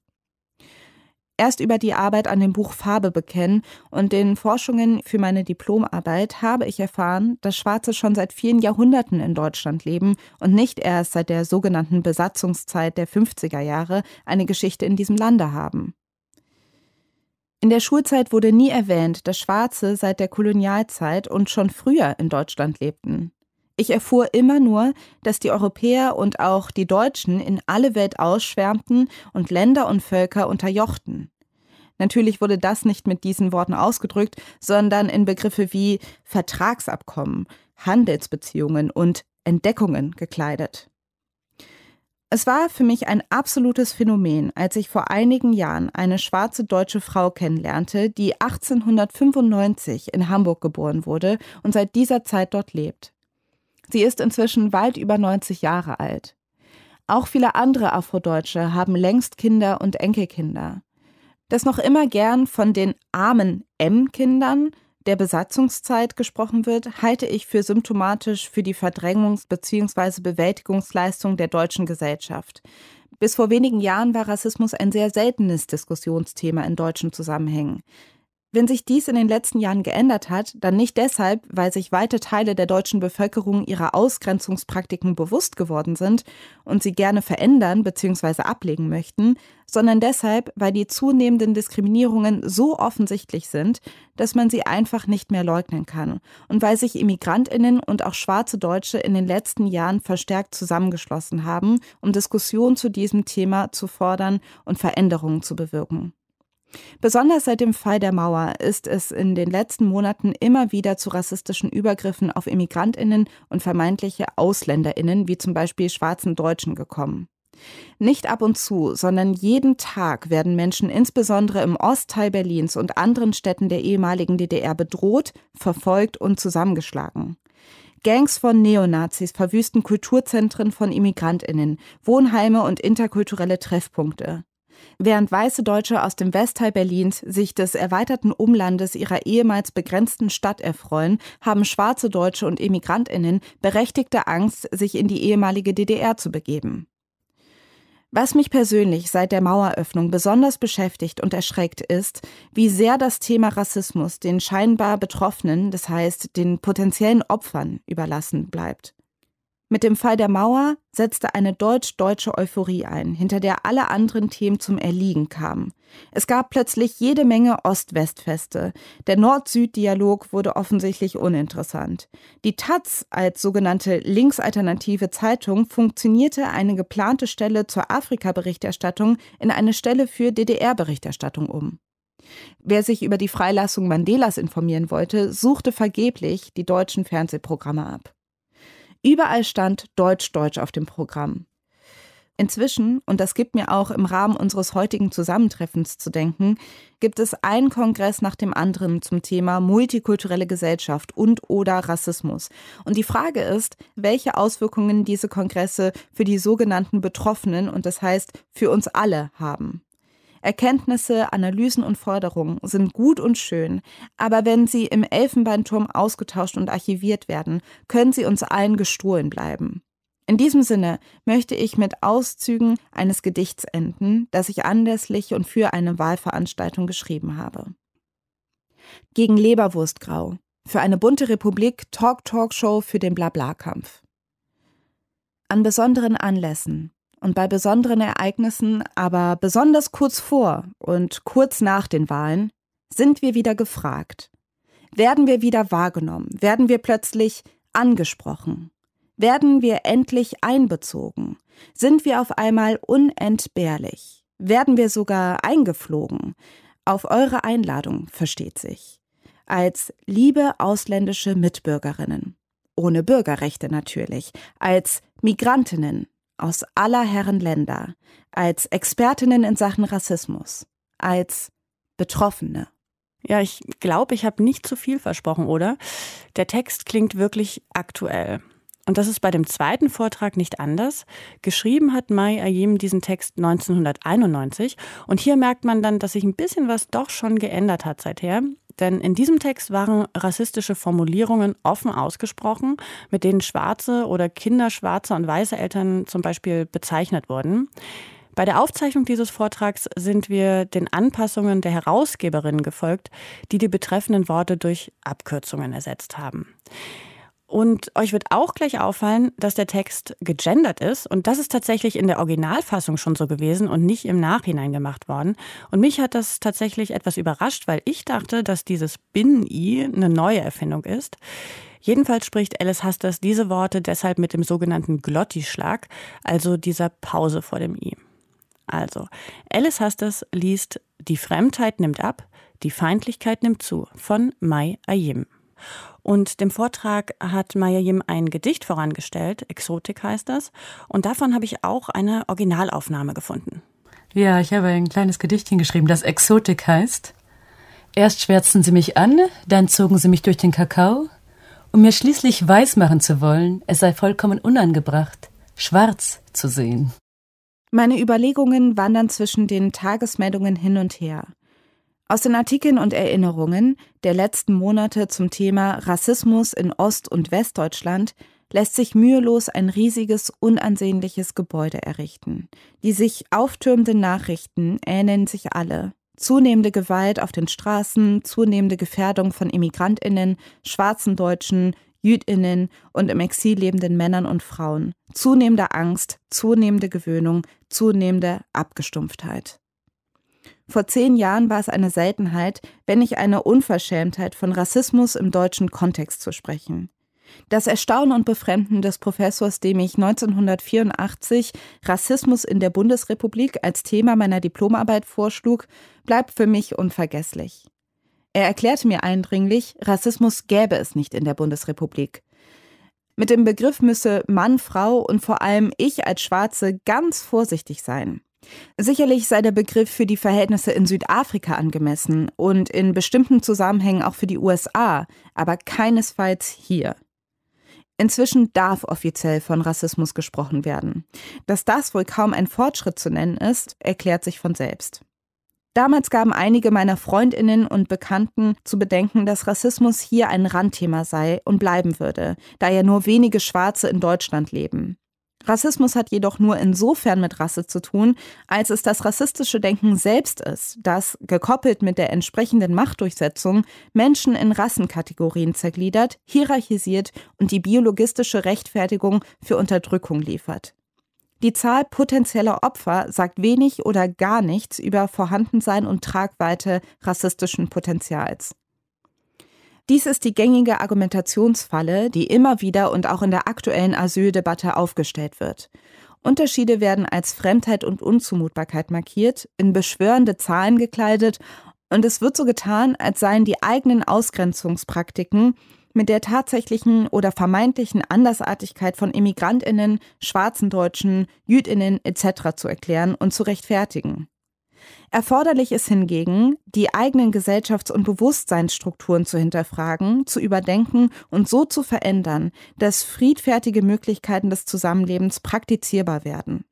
Erst über die Arbeit an dem Buch Farbe bekennen und den Forschungen für meine Diplomarbeit habe ich erfahren, dass Schwarze schon seit vielen Jahrhunderten in Deutschland leben und nicht erst seit der sogenannten Besatzungszeit der fünfziger Jahre eine Geschichte in diesem Lande haben. In der Schulzeit wurde nie erwähnt, dass Schwarze seit der Kolonialzeit und schon früher in Deutschland lebten. Ich erfuhr immer nur, dass die Europäer und auch die Deutschen in alle Welt ausschwärmten und Länder und Völker unterjochten. Natürlich wurde das nicht mit diesen Worten ausgedrückt, sondern in Begriffe wie Vertragsabkommen, Handelsbeziehungen und Entdeckungen gekleidet. Es war für mich ein absolutes Phänomen, als ich vor einigen Jahren eine schwarze deutsche Frau kennenlernte, die achtzehnhundertfünfundneunzig in Hamburg geboren wurde und seit dieser Zeit dort lebt. Sie ist inzwischen weit über neunzig Jahre alt. Auch viele andere Afrodeutsche haben längst Kinder und Enkelkinder. Dass noch immer gern von den armen M-Kindern der Besatzungszeit gesprochen wird, halte ich für symptomatisch für die Verdrängungs- bzw. Bewältigungsleistung der deutschen Gesellschaft. Bis vor wenigen Jahren war Rassismus ein sehr seltenes Diskussionsthema in deutschen Zusammenhängen. Wenn sich dies in den letzten Jahren geändert hat, dann nicht deshalb, weil sich weite Teile der deutschen Bevölkerung ihrer Ausgrenzungspraktiken bewusst geworden sind und sie gerne verändern bzw. ablegen möchten, sondern deshalb, weil die zunehmenden Diskriminierungen so offensichtlich sind, dass man sie einfach nicht mehr leugnen kann und weil sich ImmigrantInnen und auch schwarze Deutsche in den letzten Jahren verstärkt zusammengeschlossen haben, um Diskussionen zu diesem Thema zu fordern und Veränderungen zu bewirken. Besonders seit dem Fall der Mauer ist es in den letzten Monaten immer wieder zu rassistischen Übergriffen auf ImmigrantInnen und vermeintliche AusländerInnen, wie zum Beispiel schwarzen Deutschen, gekommen. Nicht ab und zu, sondern jeden Tag werden Menschen insbesondere im Ostteil Berlins und anderen Städten der ehemaligen D D R bedroht, verfolgt und zusammengeschlagen. Gangs von Neonazis verwüsten Kulturzentren von ImmigrantInnen, Wohnheime und interkulturelle Treffpunkte. Während weiße Deutsche aus dem Westteil Berlins sich des erweiterten Umlandes ihrer ehemals begrenzten Stadt erfreuen, haben schwarze Deutsche und ImmigrantInnen berechtigte Angst, sich in die ehemalige D D R zu begeben. Was mich persönlich seit der Maueröffnung besonders beschäftigt und erschreckt ist, wie sehr das Thema Rassismus den scheinbar Betroffenen, das heißt den potenziellen Opfern, überlassen bleibt. Mit dem Fall der Mauer setzte eine deutsch-deutsche Euphorie ein, hinter der alle anderen Themen zum Erliegen kamen. Es gab plötzlich jede Menge Ost-West-Feste. Der Nord-Süd-Dialog wurde offensichtlich uninteressant. Die Taz als sogenannte linksalternative Zeitung funktionierte eine geplante Stelle zur Afrika-Berichterstattung in eine Stelle für D D R-Berichterstattung um. Wer sich über die Freilassung Mandelas informieren wollte, suchte vergeblich die deutschen Fernsehprogramme ab. Überall stand Deutsch-Deutsch auf dem Programm. Inzwischen, und das gibt mir auch im Rahmen unseres heutigen Zusammentreffens zu denken, gibt es einen Kongress nach dem anderen zum Thema multikulturelle Gesellschaft und oder Rassismus. Und die Frage ist, welche Auswirkungen diese Kongresse für die sogenannten Betroffenen, und das heißt für uns alle, haben. Erkenntnisse, Analysen und Forderungen sind gut und schön, aber wenn sie im Elfenbeinturm ausgetauscht und archiviert werden, können sie uns allen gestohlen bleiben. In diesem Sinne möchte ich mit Auszügen eines Gedichts enden, das ich anlässlich und für eine Wahlveranstaltung geschrieben habe. Gegen Leberwurstgrau. Für eine bunte Republik Talk-Talk-Show für den Blabla-Kampf. An besonderen Anlässen und bei besonderen Ereignissen, aber besonders kurz vor und kurz nach den Wahlen, sind wir wieder gefragt. Werden wir wieder wahrgenommen? Werden wir plötzlich angesprochen? Werden wir endlich einbezogen? Sind wir auf einmal unentbehrlich? Werden wir sogar eingeflogen? Auf eure Einladung, versteht sich. Als liebe ausländische Mitbürgerinnen. Ohne Bürgerrechte natürlich. Als Migrantinnen aus aller Herren Länder, als Expertinnen in Sachen Rassismus, als Betroffene. Ja, ich glaube, ich habe nicht zu viel versprochen, oder? Der Text klingt wirklich aktuell. Und das ist bei dem zweiten Vortrag nicht anders. Geschrieben hat Mai Ayim diesen Text neunzehnhunderteinundneunzig. Und hier merkt man dann, dass sich ein bisschen was doch schon geändert hat seither. Denn in diesem Text waren rassistische Formulierungen offen ausgesprochen, mit denen schwarze oder Kinder schwarzer und weißer Eltern zum Beispiel bezeichnet wurden. Bei der Aufzeichnung dieses Vortrags sind wir den Anpassungen der Herausgeberinnen gefolgt, die die betreffenden Worte durch Abkürzungen ersetzt haben. Und euch wird auch gleich auffallen, dass der Text gegendert ist. Und das ist tatsächlich in der Originalfassung schon so gewesen und nicht im Nachhinein gemacht worden. Und mich hat das tatsächlich etwas überrascht, weil ich dachte, dass dieses Binnen-I eine neue Erfindung ist. Jedenfalls spricht Alice Hasters diese Worte deshalb mit dem sogenannten Glottisschlag, also dieser Pause vor dem I. Also, Alice Hasters liest Die Fremdheit nimmt ab, die Feindlichkeit nimmt zu von Mai Ayim. Und dem Vortrag hat Mai Ayim ein Gedicht vorangestellt, Exotik heißt das. Und davon habe ich auch eine Originalaufnahme gefunden. Ja, ich habe ein kleines Gedichtchen geschrieben, das Exotik heißt. Erst schwärzten sie mich an, dann zogen sie mich durch den Kakao, um mir schließlich weismachen zu wollen, es sei vollkommen unangebracht, schwarz zu sehen. Meine Überlegungen wandern zwischen den Tagesmeldungen hin und her. Aus den Artikeln und Erinnerungen der letzten Monate zum Thema Rassismus in Ost- und Westdeutschland lässt sich mühelos ein riesiges, unansehnliches Gebäude errichten. Die sich auftürmenden Nachrichten ähneln sich alle. Zunehmende Gewalt auf den Straßen, zunehmende Gefährdung von ImmigrantInnen, schwarzen Deutschen, JüdInnen und im Exil lebenden Männern und Frauen. Zunehmende Angst, zunehmende Gewöhnung, zunehmende Abgestumpftheit. Vor zehn Jahren war es eine Seltenheit, wenn nicht eine Unverschämtheit, von Rassismus im deutschen Kontext zu sprechen. Das Erstaunen und Befremden des Professors, dem ich neunzehnhundertvierundachtzig Rassismus in der Bundesrepublik als Thema meiner Diplomarbeit vorschlug, bleibt für mich unvergesslich. Er erklärte mir eindringlich, Rassismus gäbe es nicht in der Bundesrepublik. Mit dem Begriff müsse Mann, Frau und vor allem ich als Schwarze ganz vorsichtig sein. Sicherlich sei der Begriff für die Verhältnisse in Südafrika angemessen und in bestimmten Zusammenhängen auch für die U S A, aber keinesfalls hier. Inzwischen darf offiziell von Rassismus gesprochen werden. Dass das wohl kaum ein Fortschritt zu nennen ist, erklärt sich von selbst. Damals gaben einige meiner Freundinnen und Bekannten zu bedenken, dass Rassismus hier ein Randthema sei und bleiben würde, da ja nur wenige Schwarze in Deutschland leben. Rassismus hat jedoch nur insofern mit Rasse zu tun, als es das rassistische Denken selbst ist, das, gekoppelt mit der entsprechenden Machtdurchsetzung, Menschen in Rassenkategorien zergliedert, hierarchisiert und die biologistische Rechtfertigung für Unterdrückung liefert. Die Zahl potenzieller Opfer sagt wenig oder gar nichts über Vorhandensein und Tragweite rassistischen Potenzials. Dies ist die gängige Argumentationsfalle, die immer wieder und auch in der aktuellen Asyldebatte aufgestellt wird. Unterschiede werden als Fremdheit und Unzumutbarkeit markiert, in beschwörende Zahlen gekleidet und es wird so getan, als seien die eigenen Ausgrenzungspraktiken mit der tatsächlichen oder vermeintlichen Andersartigkeit von ImmigrantInnen, schwarzen Deutschen, JüdInnen et cetera zu erklären und zu rechtfertigen. Erforderlich ist hingegen, die eigenen Gesellschafts- und Bewusstseinsstrukturen zu hinterfragen, zu überdenken und so zu verändern, dass friedfertige Möglichkeiten des Zusammenlebens praktizierbar werden.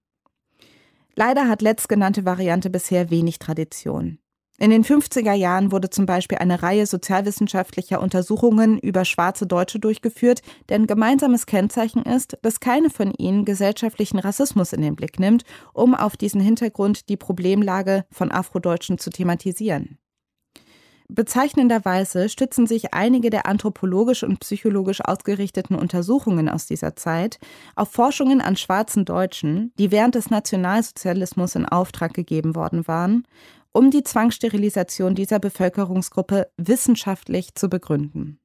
Leider hat letztgenannte Variante bisher wenig Tradition. In den fünfziger Jahren wurde zum Beispiel eine Reihe sozialwissenschaftlicher Untersuchungen über schwarze Deutsche durchgeführt, deren gemeinsames Kennzeichen ist, dass keine von ihnen gesellschaftlichen Rassismus in den Blick nimmt, um auf diesen Hintergrund die Problemlage von Afrodeutschen zu thematisieren. Bezeichnenderweise stützen sich einige der anthropologisch und psychologisch ausgerichteten Untersuchungen aus dieser Zeit auf Forschungen an schwarzen Deutschen, die während des Nationalsozialismus in Auftrag gegeben worden waren, um die Zwangssterilisation dieser Bevölkerungsgruppe wissenschaftlich zu begründen.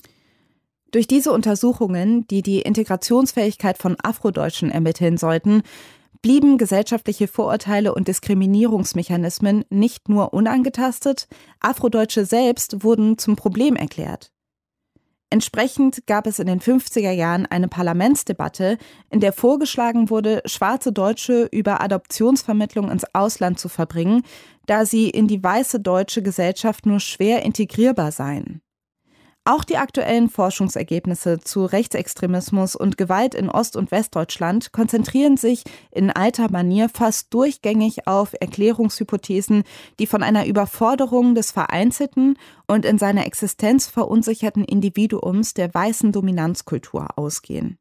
Durch diese Untersuchungen, die die Integrationsfähigkeit von Afrodeutschen ermitteln sollten, blieben gesellschaftliche Vorurteile und Diskriminierungsmechanismen nicht nur unangetastet, Afrodeutsche selbst wurden zum Problem erklärt. Entsprechend gab es in den fünfziger Jahren eine Parlamentsdebatte, in der vorgeschlagen wurde, schwarze Deutsche über Adoptionsvermittlung ins Ausland zu verbringen, da sie in die weiße deutsche Gesellschaft nur schwer integrierbar seien. Auch die aktuellen Forschungsergebnisse zu Rechtsextremismus und Gewalt in Ost- und Westdeutschland konzentrieren sich in alter Manier fast durchgängig auf Erklärungshypothesen, die von einer Überforderung des vereinzelten und in seiner Existenz verunsicherten Individuums der weißen Dominanzkultur ausgehen.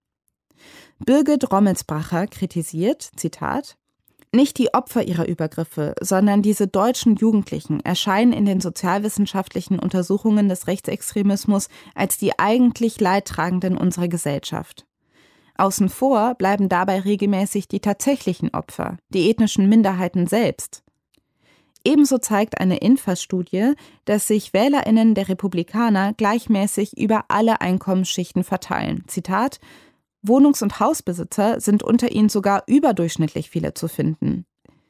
Birgit Rommelsbacher kritisiert, Zitat, nicht die Opfer ihrer Übergriffe, sondern diese deutschen Jugendlichen erscheinen in den sozialwissenschaftlichen Untersuchungen des Rechtsextremismus als die eigentlich Leidtragenden unserer Gesellschaft. Außen vor bleiben dabei regelmäßig die tatsächlichen Opfer, die ethnischen Minderheiten selbst. Ebenso zeigt eine INFAS-Studie, dass sich WählerInnen der Republikaner gleichmäßig über alle Einkommensschichten verteilen. Zitat: Wohnungs- und Hausbesitzer sind unter ihnen sogar überdurchschnittlich viele zu finden.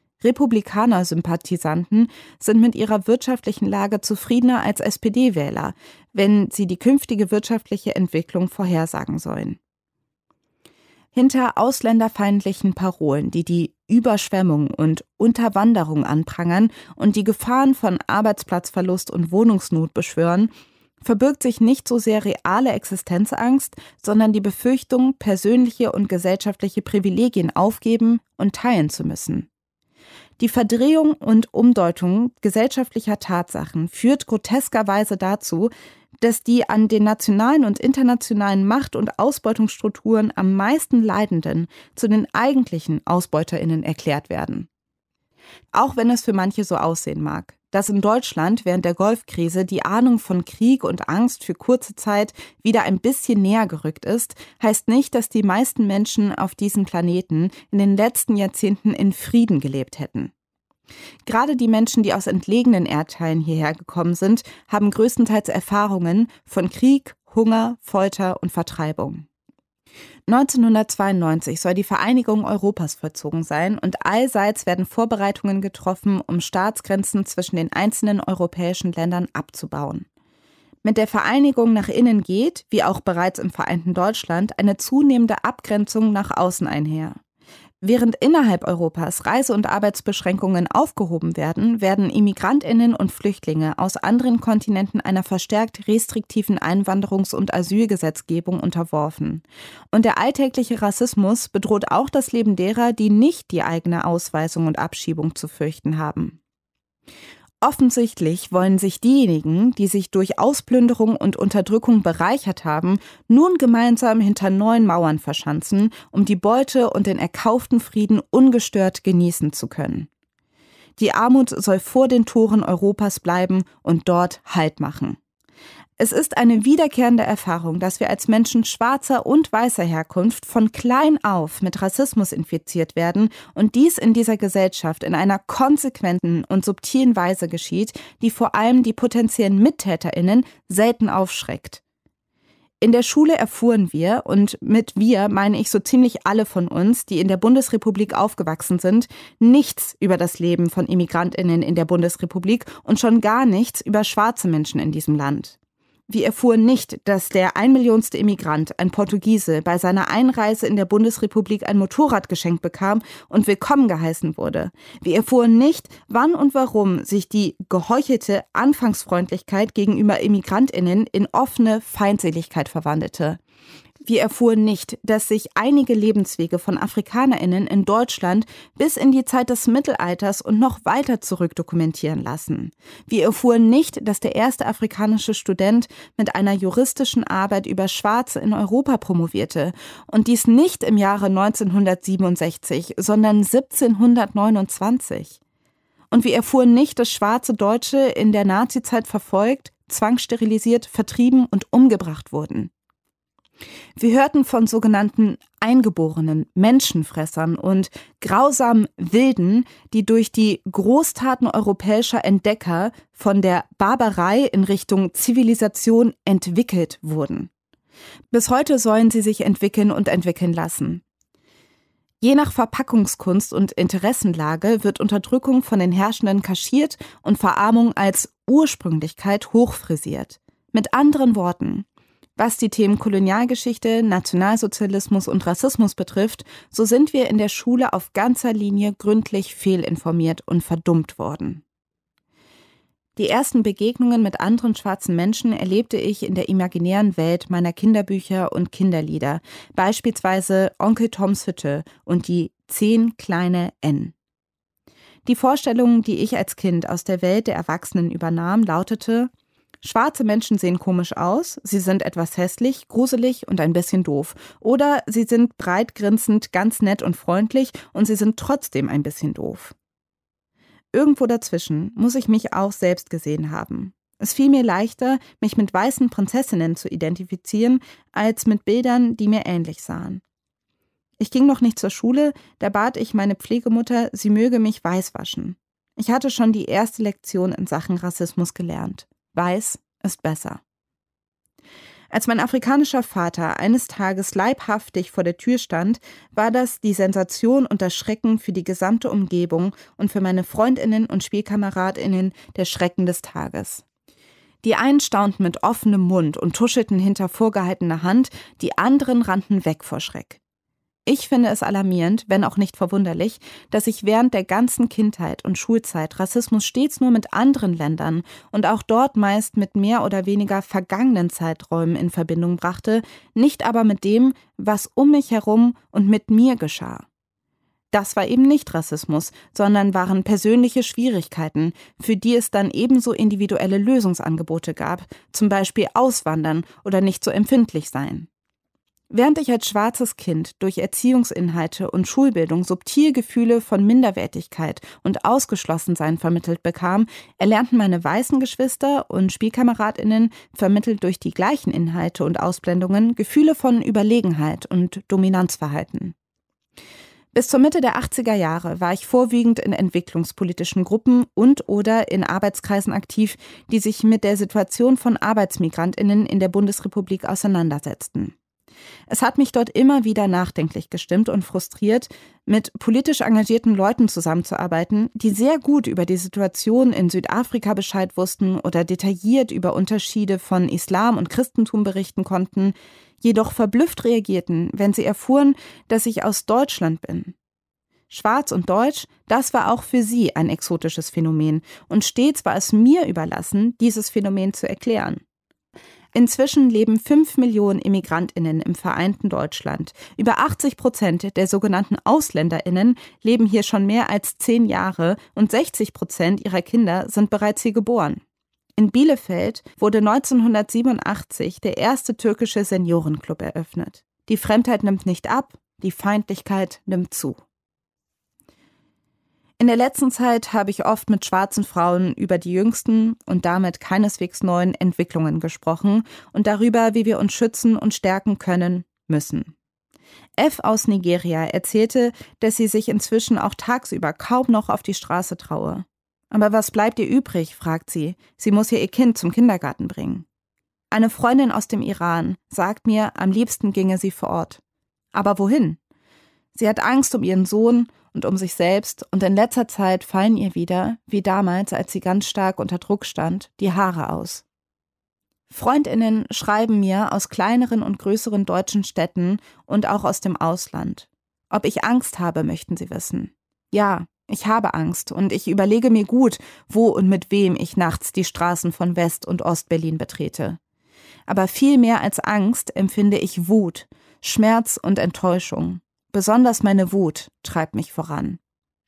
Republikaner-Sympathisanten sind mit ihrer wirtschaftlichen Lage zufriedener als S P D-Wähler, wenn sie die künftige wirtschaftliche Entwicklung vorhersagen sollen. Hinter ausländerfeindlichen Parolen, die die Überschwemmung und Unterwanderung anprangern und die Gefahren von Arbeitsplatzverlust und Wohnungsnot beschwören, verbirgt sich nicht so sehr reale Existenzangst, sondern die Befürchtung, persönliche und gesellschaftliche Privilegien aufgeben und teilen zu müssen. Die Verdrehung und Umdeutung gesellschaftlicher Tatsachen führt groteskerweise dazu, dass die an den nationalen und internationalen Macht- und Ausbeutungsstrukturen am meisten Leidenden zu den eigentlichen AusbeuterInnen erklärt werden. Auch wenn es für manche so aussehen mag. Dass in Deutschland während der Golfkrise die Ahnung von Krieg und Angst für kurze Zeit wieder ein bisschen näher gerückt ist, heißt nicht, dass die meisten Menschen auf diesem Planeten in den letzten Jahrzehnten in Frieden gelebt hätten. Gerade die Menschen, die aus entlegenen Erdteilen hierher gekommen sind, haben größtenteils Erfahrungen von Krieg, Hunger, Folter und Vertreibung. neunzehnhundertzweiundneunzig soll die Vereinigung Europas vollzogen sein und allseits werden Vorbereitungen getroffen, um Staatsgrenzen zwischen den einzelnen europäischen Ländern abzubauen. Mit der Vereinigung nach innen geht, wie auch bereits im vereinten Deutschland, eine zunehmende Abgrenzung nach außen einher. Während innerhalb Europas Reise- und Arbeitsbeschränkungen aufgehoben werden, werden ImmigrantInnen und Flüchtlinge aus anderen Kontinenten einer verstärkt restriktiven Einwanderungs- und Asylgesetzgebung unterworfen. Und der alltägliche Rassismus bedroht auch das Leben derer, die nicht die eigene Ausweisung und Abschiebung zu fürchten haben. Offensichtlich wollen sich diejenigen, die sich durch Ausplünderung und Unterdrückung bereichert haben, nun gemeinsam hinter neuen Mauern verschanzen, um die Beute und den erkauften Frieden ungestört genießen zu können. Die Armut soll vor den Toren Europas bleiben und dort Halt machen. Es ist eine wiederkehrende Erfahrung, dass wir als Menschen schwarzer und weißer Herkunft von klein auf mit Rassismus infiziert werden und dies in dieser Gesellschaft in einer konsequenten und subtilen Weise geschieht, die vor allem die potenziellen MittäterInnen selten aufschreckt. In der Schule erfuhren wir, und mit wir meine ich so ziemlich alle von uns, die in der Bundesrepublik aufgewachsen sind, nichts über das Leben von ImmigrantInnen in der Bundesrepublik und schon gar nichts über schwarze Menschen in diesem Land. Wir erfuhren nicht, dass der einmillionste Immigrant, ein Portugiese, bei seiner Einreise in der Bundesrepublik ein Motorrad geschenkt bekam und willkommen geheißen wurde. Wir erfuhren nicht, wann und warum sich die geheuchelte Anfangsfreundlichkeit gegenüber ImmigrantInnen in offene Feindseligkeit verwandelte. Wir erfuhren nicht, dass sich einige Lebenswege von AfrikanerInnen in Deutschland bis in die Zeit des Mittelalters und noch weiter zurück dokumentieren lassen. Wir erfuhren nicht, dass der erste afrikanische Student mit einer juristischen Arbeit über Schwarze in Europa promovierte und dies nicht im Jahre neunzehnhundertsiebenundsechzig, sondern siebzehnhundertneunundzwanzig. Und wir erfuhren nicht, dass schwarze Deutsche in der Nazizeit verfolgt, zwangssterilisiert, vertrieben und umgebracht wurden. Wir hörten von sogenannten Eingeborenen, Menschenfressern und grausamen Wilden, die durch die Großtaten europäischer Entdecker von der Barbarei in Richtung Zivilisation entwickelt wurden. Bis heute sollen sie sich entwickeln und entwickeln lassen. Je nach Verpackungskunst und Interessenlage wird Unterdrückung von den Herrschenden kaschiert und Verarmung als Ursprünglichkeit hochfrisiert. Mit anderen Worten: Was die Themen Kolonialgeschichte, Nationalsozialismus und Rassismus betrifft, so sind wir in der Schule auf ganzer Linie gründlich fehlinformiert und verdummt worden. Die ersten Begegnungen mit anderen schwarzen Menschen erlebte ich in der imaginären Welt meiner Kinderbücher und Kinderlieder, beispielsweise Onkel Toms Hütte und die Zehn kleine N. Die Vorstellung, die ich als Kind aus der Welt der Erwachsenen übernahm, lautete: Schwarze Menschen sehen komisch aus, sie sind etwas hässlich, gruselig und ein bisschen doof. Oder sie sind breit grinsend, ganz nett und freundlich und sie sind trotzdem ein bisschen doof. Irgendwo dazwischen muss ich mich auch selbst gesehen haben. Es fiel mir leichter, mich mit weißen Prinzessinnen zu identifizieren, als mit Bildern, die mir ähnlich sahen. Ich ging noch nicht zur Schule, da bat ich meine Pflegemutter, sie möge mich weiß waschen. Ich hatte schon die erste Lektion in Sachen Rassismus gelernt. Weiß ist besser. Als mein afrikanischer Vater eines Tages leibhaftig vor der Tür stand, war das die Sensation und das Schrecken für die gesamte Umgebung und für meine Freundinnen und SpielkameradInnen der Schrecken des Tages. Die einen staunten mit offenem Mund und tuschelten hinter vorgehaltener Hand, die anderen rannten weg vor Schreck. Ich finde es alarmierend, wenn auch nicht verwunderlich, dass ich während der ganzen Kindheit und Schulzeit Rassismus stets nur mit anderen Ländern und auch dort meist mit mehr oder weniger vergangenen Zeiträumen in Verbindung brachte, nicht aber mit dem, was um mich herum und mit mir geschah. Das war eben nicht Rassismus, sondern waren persönliche Schwierigkeiten, für die es dann ebenso individuelle Lösungsangebote gab, zum Beispiel auswandern oder nicht so empfindlich sein. Während ich als schwarzes Kind durch Erziehungsinhalte und Schulbildung subtil Gefühle von Minderwertigkeit und Ausgeschlossensein vermittelt bekam, erlernten meine weißen Geschwister und SpielkameradInnen, vermittelt durch die gleichen Inhalte und Ausblendungen, Gefühle von Überlegenheit und Dominanzverhalten. Bis zur Mitte der achtziger Jahre war ich vorwiegend in entwicklungspolitischen Gruppen und oder in Arbeitskreisen aktiv, die sich mit der Situation von ArbeitsmigrantInnen in der Bundesrepublik auseinandersetzten. Es hat mich dort immer wieder nachdenklich gestimmt und frustriert, mit politisch engagierten Leuten zusammenzuarbeiten, die sehr gut über die Situation in Südafrika Bescheid wussten oder detailliert über Unterschiede von Islam und Christentum berichten konnten, jedoch verblüfft reagierten, wenn sie erfuhren, dass ich aus Deutschland bin. Schwarz und Deutsch, das war auch für sie ein exotisches Phänomen und stets war es mir überlassen, dieses Phänomen zu erklären. Inzwischen leben fünf Millionen ImmigrantInnen im vereinten Deutschland. Über achtzig Prozent der sogenannten AusländerInnen leben hier schon mehr als zehn Jahre und sechzig Prozent ihrer Kinder sind bereits hier geboren. In Bielefeld wurde neunzehnhundertsiebenundachtzig der erste türkische Seniorenclub eröffnet. Die Fremdheit nimmt nicht ab, die Feindlichkeit nimmt zu. In der letzten Zeit habe ich oft mit schwarzen Frauen über die jüngsten und damit keineswegs neuen Entwicklungen gesprochen und darüber, wie wir uns schützen und stärken können, müssen. F aus Nigeria erzählte, dass sie sich inzwischen auch tagsüber kaum noch auf die Straße traue. Aber was bleibt ihr übrig, fragt sie. Sie muss ja ihr Kind zum Kindergarten bringen. Eine Freundin aus dem Iran sagt mir, am liebsten ginge sie vor Ort. Aber wohin? Sie hat Angst um ihren Sohn und um sich selbst und in letzter Zeit fallen ihr wieder, wie damals, als sie ganz stark unter Druck stand, die Haare aus. FreundInnen schreiben mir aus kleineren und größeren deutschen Städten und auch aus dem Ausland. Ob ich Angst habe, möchten sie wissen. Ja, ich habe Angst und ich überlege mir gut, wo und mit wem ich nachts die Straßen von West- und Ostberlin betrete. Aber viel mehr als Angst empfinde ich Wut, Schmerz und Enttäuschung. Besonders meine Wut treibt mich voran.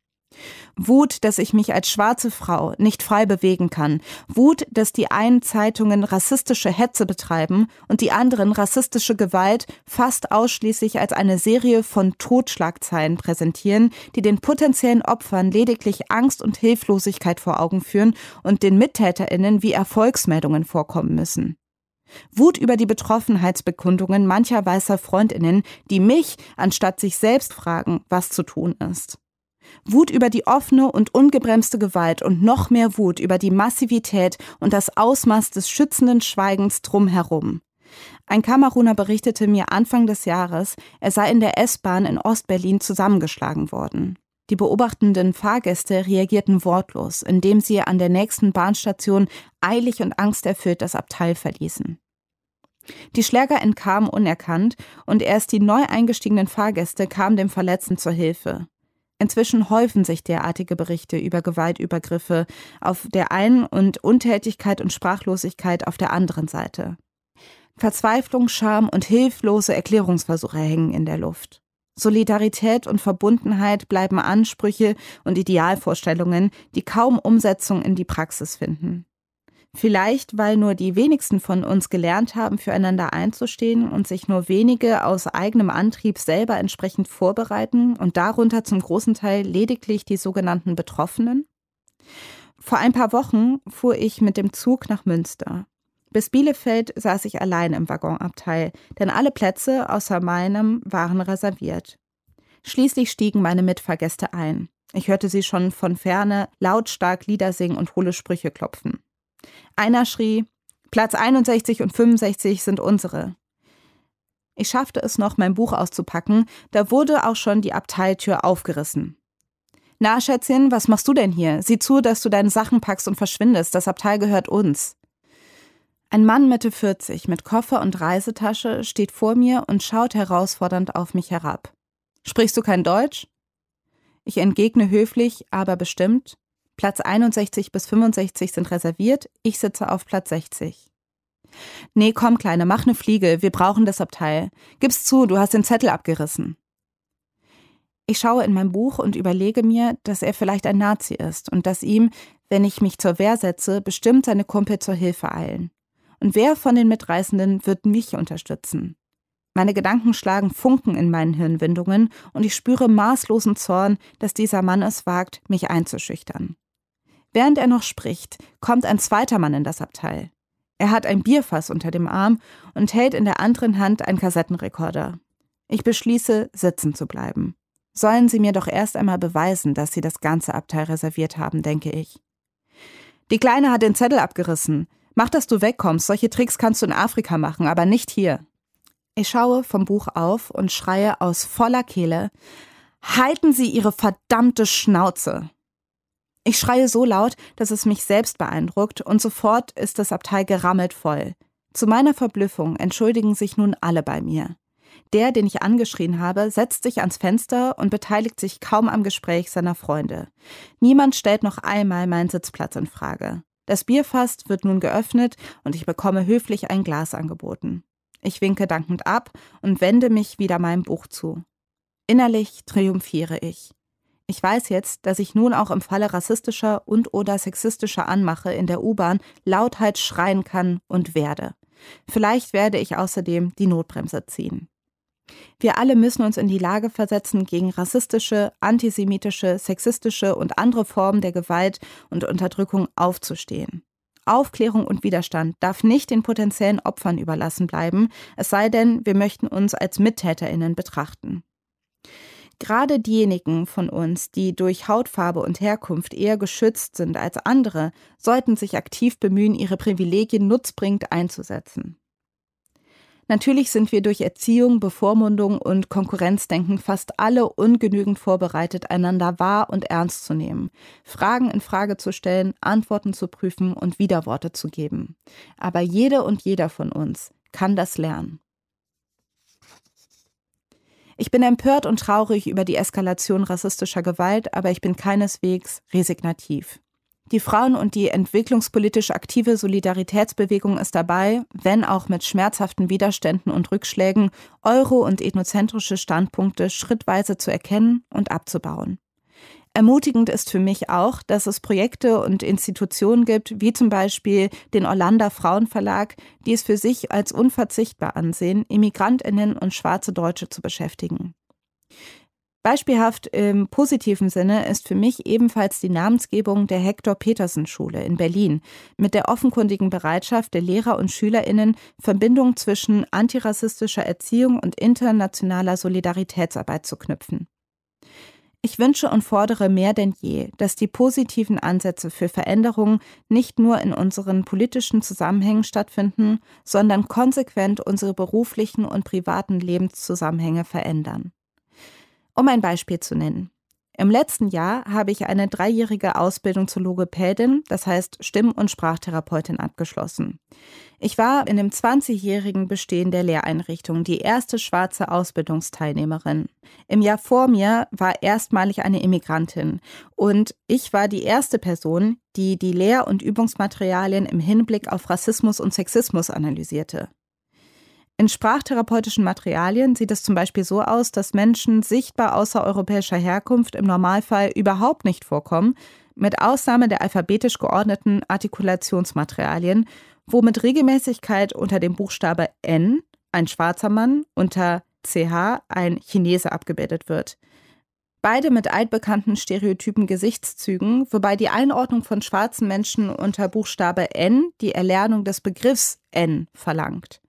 Wut, dass ich mich als schwarze Frau nicht frei bewegen kann. Wut, dass die einen Zeitungen rassistische Hetze betreiben und die anderen rassistische Gewalt fast ausschließlich als eine Serie von Totschlagzeilen präsentieren, die den potenziellen Opfern lediglich Angst und Hilflosigkeit vor Augen führen und den MittäterInnen wie Erfolgsmeldungen vorkommen müssen. Wut über die Betroffenheitsbekundungen mancher weißer FreundInnen, die mich, anstatt sich selbst fragen, was zu tun ist. Wut über die offene und ungebremste Gewalt und noch mehr Wut über die Massivität und das Ausmaß des schützenden Schweigens drumherum. Ein Kameruner berichtete mir Anfang des Jahres, er sei in der S-Bahn in Ostberlin zusammengeschlagen worden. Die beobachtenden Fahrgäste reagierten wortlos, indem sie an der nächsten Bahnstation eilig und angsterfüllt das Abteil verließen. Die Schläger entkamen unerkannt und erst die neu eingestiegenen Fahrgäste kamen dem Verletzten zur Hilfe. Inzwischen häufen sich derartige Berichte über Gewaltübergriffe auf der einen und Untätigkeit und Sprachlosigkeit auf der anderen Seite. Verzweiflung, Scham und hilflose Erklärungsversuche hängen in der Luft. Solidarität und Verbundenheit bleiben Ansprüche und Idealvorstellungen, die kaum Umsetzung in die Praxis finden. Vielleicht, weil nur die wenigsten von uns gelernt haben, füreinander einzustehen und sich nur wenige aus eigenem Antrieb selber entsprechend vorbereiten und darunter zum großen Teil lediglich die sogenannten Betroffenen? Vor ein paar Wochen fuhr ich mit dem Zug nach Münster. Bis Bielefeld saß ich allein im Waggonabteil, denn alle Plätze außer meinem waren reserviert. Schließlich stiegen meine Mitfahrgäste ein. Ich hörte sie schon von ferne lautstark Lieder singen und hohle Sprüche klopfen. Einer schrie, Platz einundsechzig und fünfundsechzig sind unsere. Ich schaffte es noch, mein Buch auszupacken, da wurde auch schon die Abteiltür aufgerissen. Na, Schätzchen, was machst du denn hier? Sieh zu, dass du deine Sachen packst und verschwindest, das Abteil gehört uns. Ein Mann Mitte vierzig mit Koffer und Reisetasche steht vor mir und schaut herausfordernd auf mich herab. Sprichst du kein Deutsch? Ich entgegne höflich, aber bestimmt. Platz einundsechzig bis fünfundsechzig sind reserviert, ich sitze auf Platz sechzig. Nee, komm, Kleine, mach ne Fliege, wir brauchen das Abteil. Gib's zu, du hast den Zettel abgerissen. Ich schaue in mein Buch und überlege mir, dass er vielleicht ein Nazi ist und dass ihm, wenn ich mich zur Wehr setze, bestimmt seine Kumpel zur Hilfe eilen. Und wer von den Mitreißenden wird mich unterstützen? Meine Gedanken schlagen Funken in meinen Hirnwindungen und ich spüre maßlosen Zorn, dass dieser Mann es wagt, mich einzuschüchtern. Während er noch spricht, kommt ein zweiter Mann in das Abteil. Er hat ein Bierfass unter dem Arm und hält in der anderen Hand einen Kassettenrekorder. Ich beschließe, sitzen zu bleiben. Sollen sie mir doch erst einmal beweisen, dass sie das ganze Abteil reserviert haben, denke ich. Die Kleine hat den Zettel abgerissen. Mach, dass du wegkommst. Solche Tricks kannst du in Afrika machen, aber nicht hier. Ich schaue vom Buch auf und schreie aus voller Kehle: Halten Sie Ihre verdammte Schnauze! Ich schreie so laut, dass es mich selbst beeindruckt, und sofort ist das Abteil gerammelt voll. Zu meiner Verblüffung entschuldigen sich nun alle bei mir. Der, den ich angeschrien habe, setzt sich ans Fenster und beteiligt sich kaum am Gespräch seiner Freunde. Niemand stellt noch einmal meinen Sitzplatz in Frage. Das Bierfass wird nun geöffnet und ich bekomme höflich ein Glas angeboten. Ich winke dankend ab und wende mich wieder meinem Buch zu. Innerlich triumphiere ich. Ich weiß jetzt, dass ich nun auch im Falle rassistischer und oder sexistischer Anmache in der U-Bahn lauthals schreien kann und werde. Vielleicht werde ich außerdem die Notbremse ziehen. Wir alle müssen uns in die Lage versetzen, gegen rassistische, antisemitische, sexistische und andere Formen der Gewalt und Unterdrückung aufzustehen. Aufklärung und Widerstand darf nicht den potenziellen Opfern überlassen bleiben, es sei denn, wir möchten uns als MittäterInnen betrachten. Gerade diejenigen von uns, die durch Hautfarbe und Herkunft eher geschützt sind als andere, sollten sich aktiv bemühen, ihre Privilegien nutzbringend einzusetzen. Natürlich sind wir durch Erziehung, Bevormundung und Konkurrenzdenken fast alle ungenügend vorbereitet, einander wahr und ernst zu nehmen, Fragen in Frage zu stellen, Antworten zu prüfen und Widerworte zu geben. Aber jede und jeder von uns kann das lernen. Ich bin empört und traurig über die Eskalation rassistischer Gewalt, aber ich bin keineswegs resignativ. Die Frauen- und die entwicklungspolitisch aktive Solidaritätsbewegung ist dabei, wenn auch mit schmerzhaften Widerständen und Rückschlägen, euro- und ethnozentrische Standpunkte schrittweise zu erkennen und abzubauen. Ermutigend ist für mich auch, dass es Projekte und Institutionen gibt, wie zum Beispiel den Orlando Frauenverlag, die es für sich als unverzichtbar ansehen, ImmigrantInnen und schwarze Deutsche zu beschäftigen. Beispielhaft im positiven Sinne ist für mich ebenfalls die Namensgebung der Hector-Petersen-Schule in Berlin mit der offenkundigen Bereitschaft der Lehrer und SchülerInnen, Verbindungen zwischen antirassistischer Erziehung und internationaler Solidaritätsarbeit zu knüpfen. Ich wünsche und fordere mehr denn je, dass die positiven Ansätze für Veränderungen nicht nur in unseren politischen Zusammenhängen stattfinden, sondern konsequent unsere beruflichen und privaten Lebenszusammenhänge verändern. Um ein Beispiel zu nennen. Im letzten Jahr habe ich eine dreijährige Ausbildung zur Logopädin, das heißt Stimm- und Sprachtherapeutin, abgeschlossen. Ich war in dem zwanzigjährigen Bestehen der Lehreinrichtung die erste schwarze Ausbildungsteilnehmerin. Im Jahr vor mir war erstmalig eine Immigrantin und ich war die erste Person, die die Lehr- und Übungsmaterialien im Hinblick auf Rassismus und Sexismus analysierte. In sprachtherapeutischen Materialien sieht es zum Beispiel so aus, dass Menschen sichtbar außereuropäischer Herkunft im Normalfall überhaupt nicht vorkommen, mit Ausnahme der alphabetisch geordneten Artikulationsmaterialien, wo mit Regelmäßigkeit unter dem Buchstabe N ein schwarzer Mann, unter C H ein Chinese abgebildet wird. Beide mit altbekannten stereotypen Gesichtszügen, wobei die Einordnung von schwarzen Menschen unter Buchstabe N die Erlernung des Begriffs N verlangt.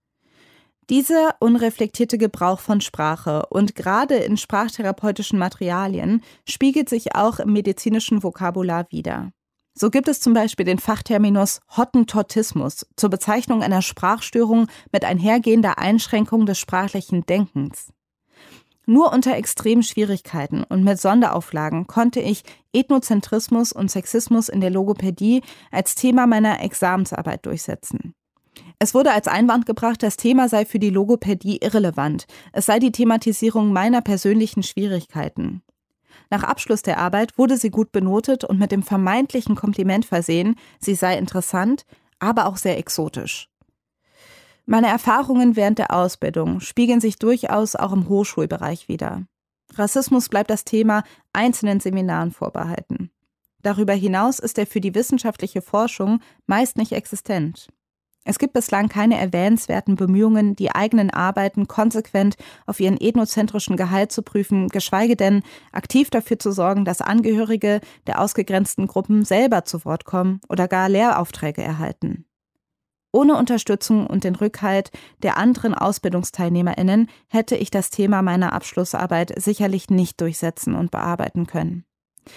Dieser unreflektierte Gebrauch von Sprache und gerade in sprachtherapeutischen Materialien spiegelt sich auch im medizinischen Vokabular wider. So gibt es zum Beispiel den Fachterminus Hottentottismus zur Bezeichnung einer Sprachstörung mit einhergehender Einschränkung des sprachlichen Denkens. Nur unter extremen Schwierigkeiten und mit Sonderauflagen konnte ich Ethnozentrismus und Sexismus in der Logopädie als Thema meiner Examensarbeit durchsetzen. Es wurde als Einwand gebracht, das Thema sei für die Logopädie irrelevant. Es sei die Thematisierung meiner persönlichen Schwierigkeiten. Nach Abschluss der Arbeit wurde sie gut benotet und mit dem vermeintlichen Kompliment versehen, sie sei interessant, aber auch sehr exotisch. Meine Erfahrungen während der Ausbildung spiegeln sich durchaus auch im Hochschulbereich wider. Rassismus bleibt das Thema einzelnen Seminaren vorbehalten. Darüber hinaus ist er für die wissenschaftliche Forschung meist nicht existent. Es gibt bislang keine erwähnenswerten Bemühungen, die eigenen Arbeiten konsequent auf ihren ethnozentrischen Gehalt zu prüfen, geschweige denn aktiv dafür zu sorgen, dass Angehörige der ausgegrenzten Gruppen selber zu Wort kommen oder gar Lehraufträge erhalten. Ohne Unterstützung und den Rückhalt der anderen AusbildungsteilnehmerInnen hätte ich das Thema meiner Abschlussarbeit sicherlich nicht durchsetzen und bearbeiten können.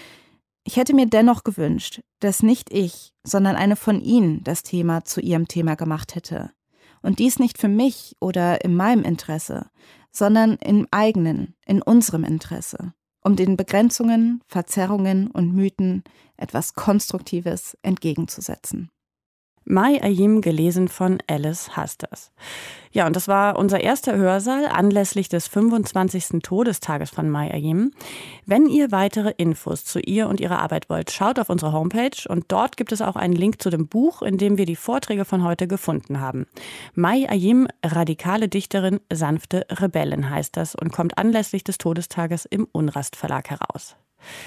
Ich hätte mir dennoch gewünscht, dass nicht ich, sondern eine von Ihnen das Thema zu ihrem Thema gemacht hätte. Und dies nicht für mich oder in meinem Interesse, sondern im eigenen, in unserem Interesse, um den Begrenzungen, Verzerrungen und Mythen etwas Konstruktives entgegenzusetzen. Mai Ayim, gelesen von Alice Hasters. Ja, und das war unser erster Hörsaal anlässlich des fünfundzwanzigsten Todestages von Mai Ayim. Wenn ihr weitere Infos zu ihr und ihrer Arbeit wollt, schaut auf unsere Homepage und dort gibt es auch einen Link zu dem Buch, in dem wir die Vorträge von heute gefunden haben. Mai Ayim, radikale Dichterin, sanfte Rebellin heißt das und kommt anlässlich des Todestages im Unrast Verlag heraus.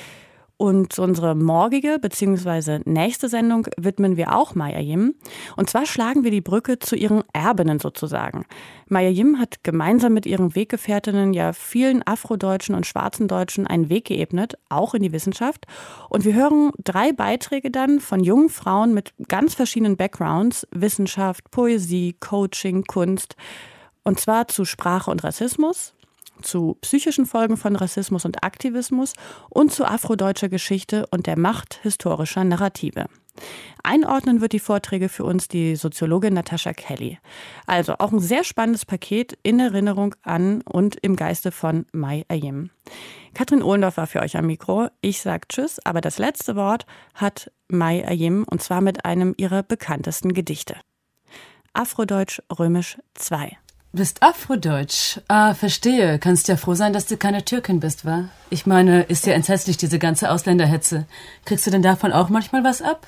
Und unsere morgige bzw. nächste Sendung widmen wir auch Mai Ayim. Und zwar schlagen wir die Brücke zu ihren Erbinnen sozusagen. Mai Ayim hat gemeinsam mit ihren Weggefährtinnen ja vielen Afrodeutschen und schwarzen Deutschen einen Weg geebnet, auch in die Wissenschaft. Und wir hören drei Beiträge dann von jungen Frauen mit ganz verschiedenen Backgrounds, Wissenschaft, Poesie, Coaching, Kunst. Und zwar zu Sprache und Rassismus, zu psychischen Folgen von Rassismus und Aktivismus und zu afrodeutscher Geschichte und der Macht historischer Narrative. Einordnen wird die Vorträge für uns die Soziologin Natascha Kelly. Also auch ein sehr spannendes Paket in Erinnerung an und im Geiste von Mai Ayim. Katrin Ohlendorf war für euch am Mikro. Ich sage Tschüss, aber das letzte Wort hat Mai Ayim und zwar mit einem ihrer bekanntesten Gedichte. Afrodeutsch Römisch zwei. Bist Afrodeutsch? Ah, verstehe. Kannst ja froh sein, dass du keine Türkin bist, wa? Ich meine, ist ja entsetzlich, diese ganze Ausländerhetze. Kriegst du denn davon auch manchmal was ab?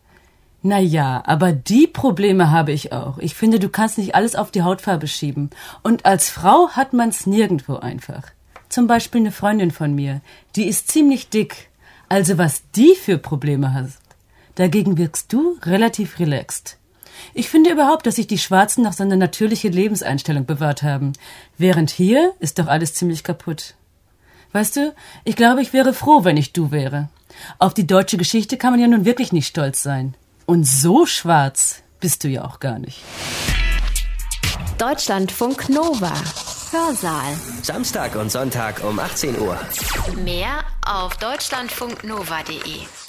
Na ja, aber die Probleme habe ich auch. Ich finde, du kannst nicht alles auf die Hautfarbe schieben. Und als Frau hat man's nirgendwo einfach. Zum Beispiel eine Freundin von mir, die ist ziemlich dick. Also was die für Probleme hat. Dagegen wirkst du relativ relaxed. Ich finde überhaupt, dass sich die Schwarzen noch so eine natürliche Lebenseinstellung bewahrt haben. Während hier ist doch alles ziemlich kaputt. Weißt du, ich glaube, ich wäre froh, wenn ich du wäre. Auf die deutsche Geschichte kann man ja nun wirklich nicht stolz sein. Und so schwarz bist du ja auch gar nicht. Deutschlandfunk Nova. Hörsaal. Samstag und Sonntag um achtzehn Uhr. Mehr auf deutschlandfunknova punkt de.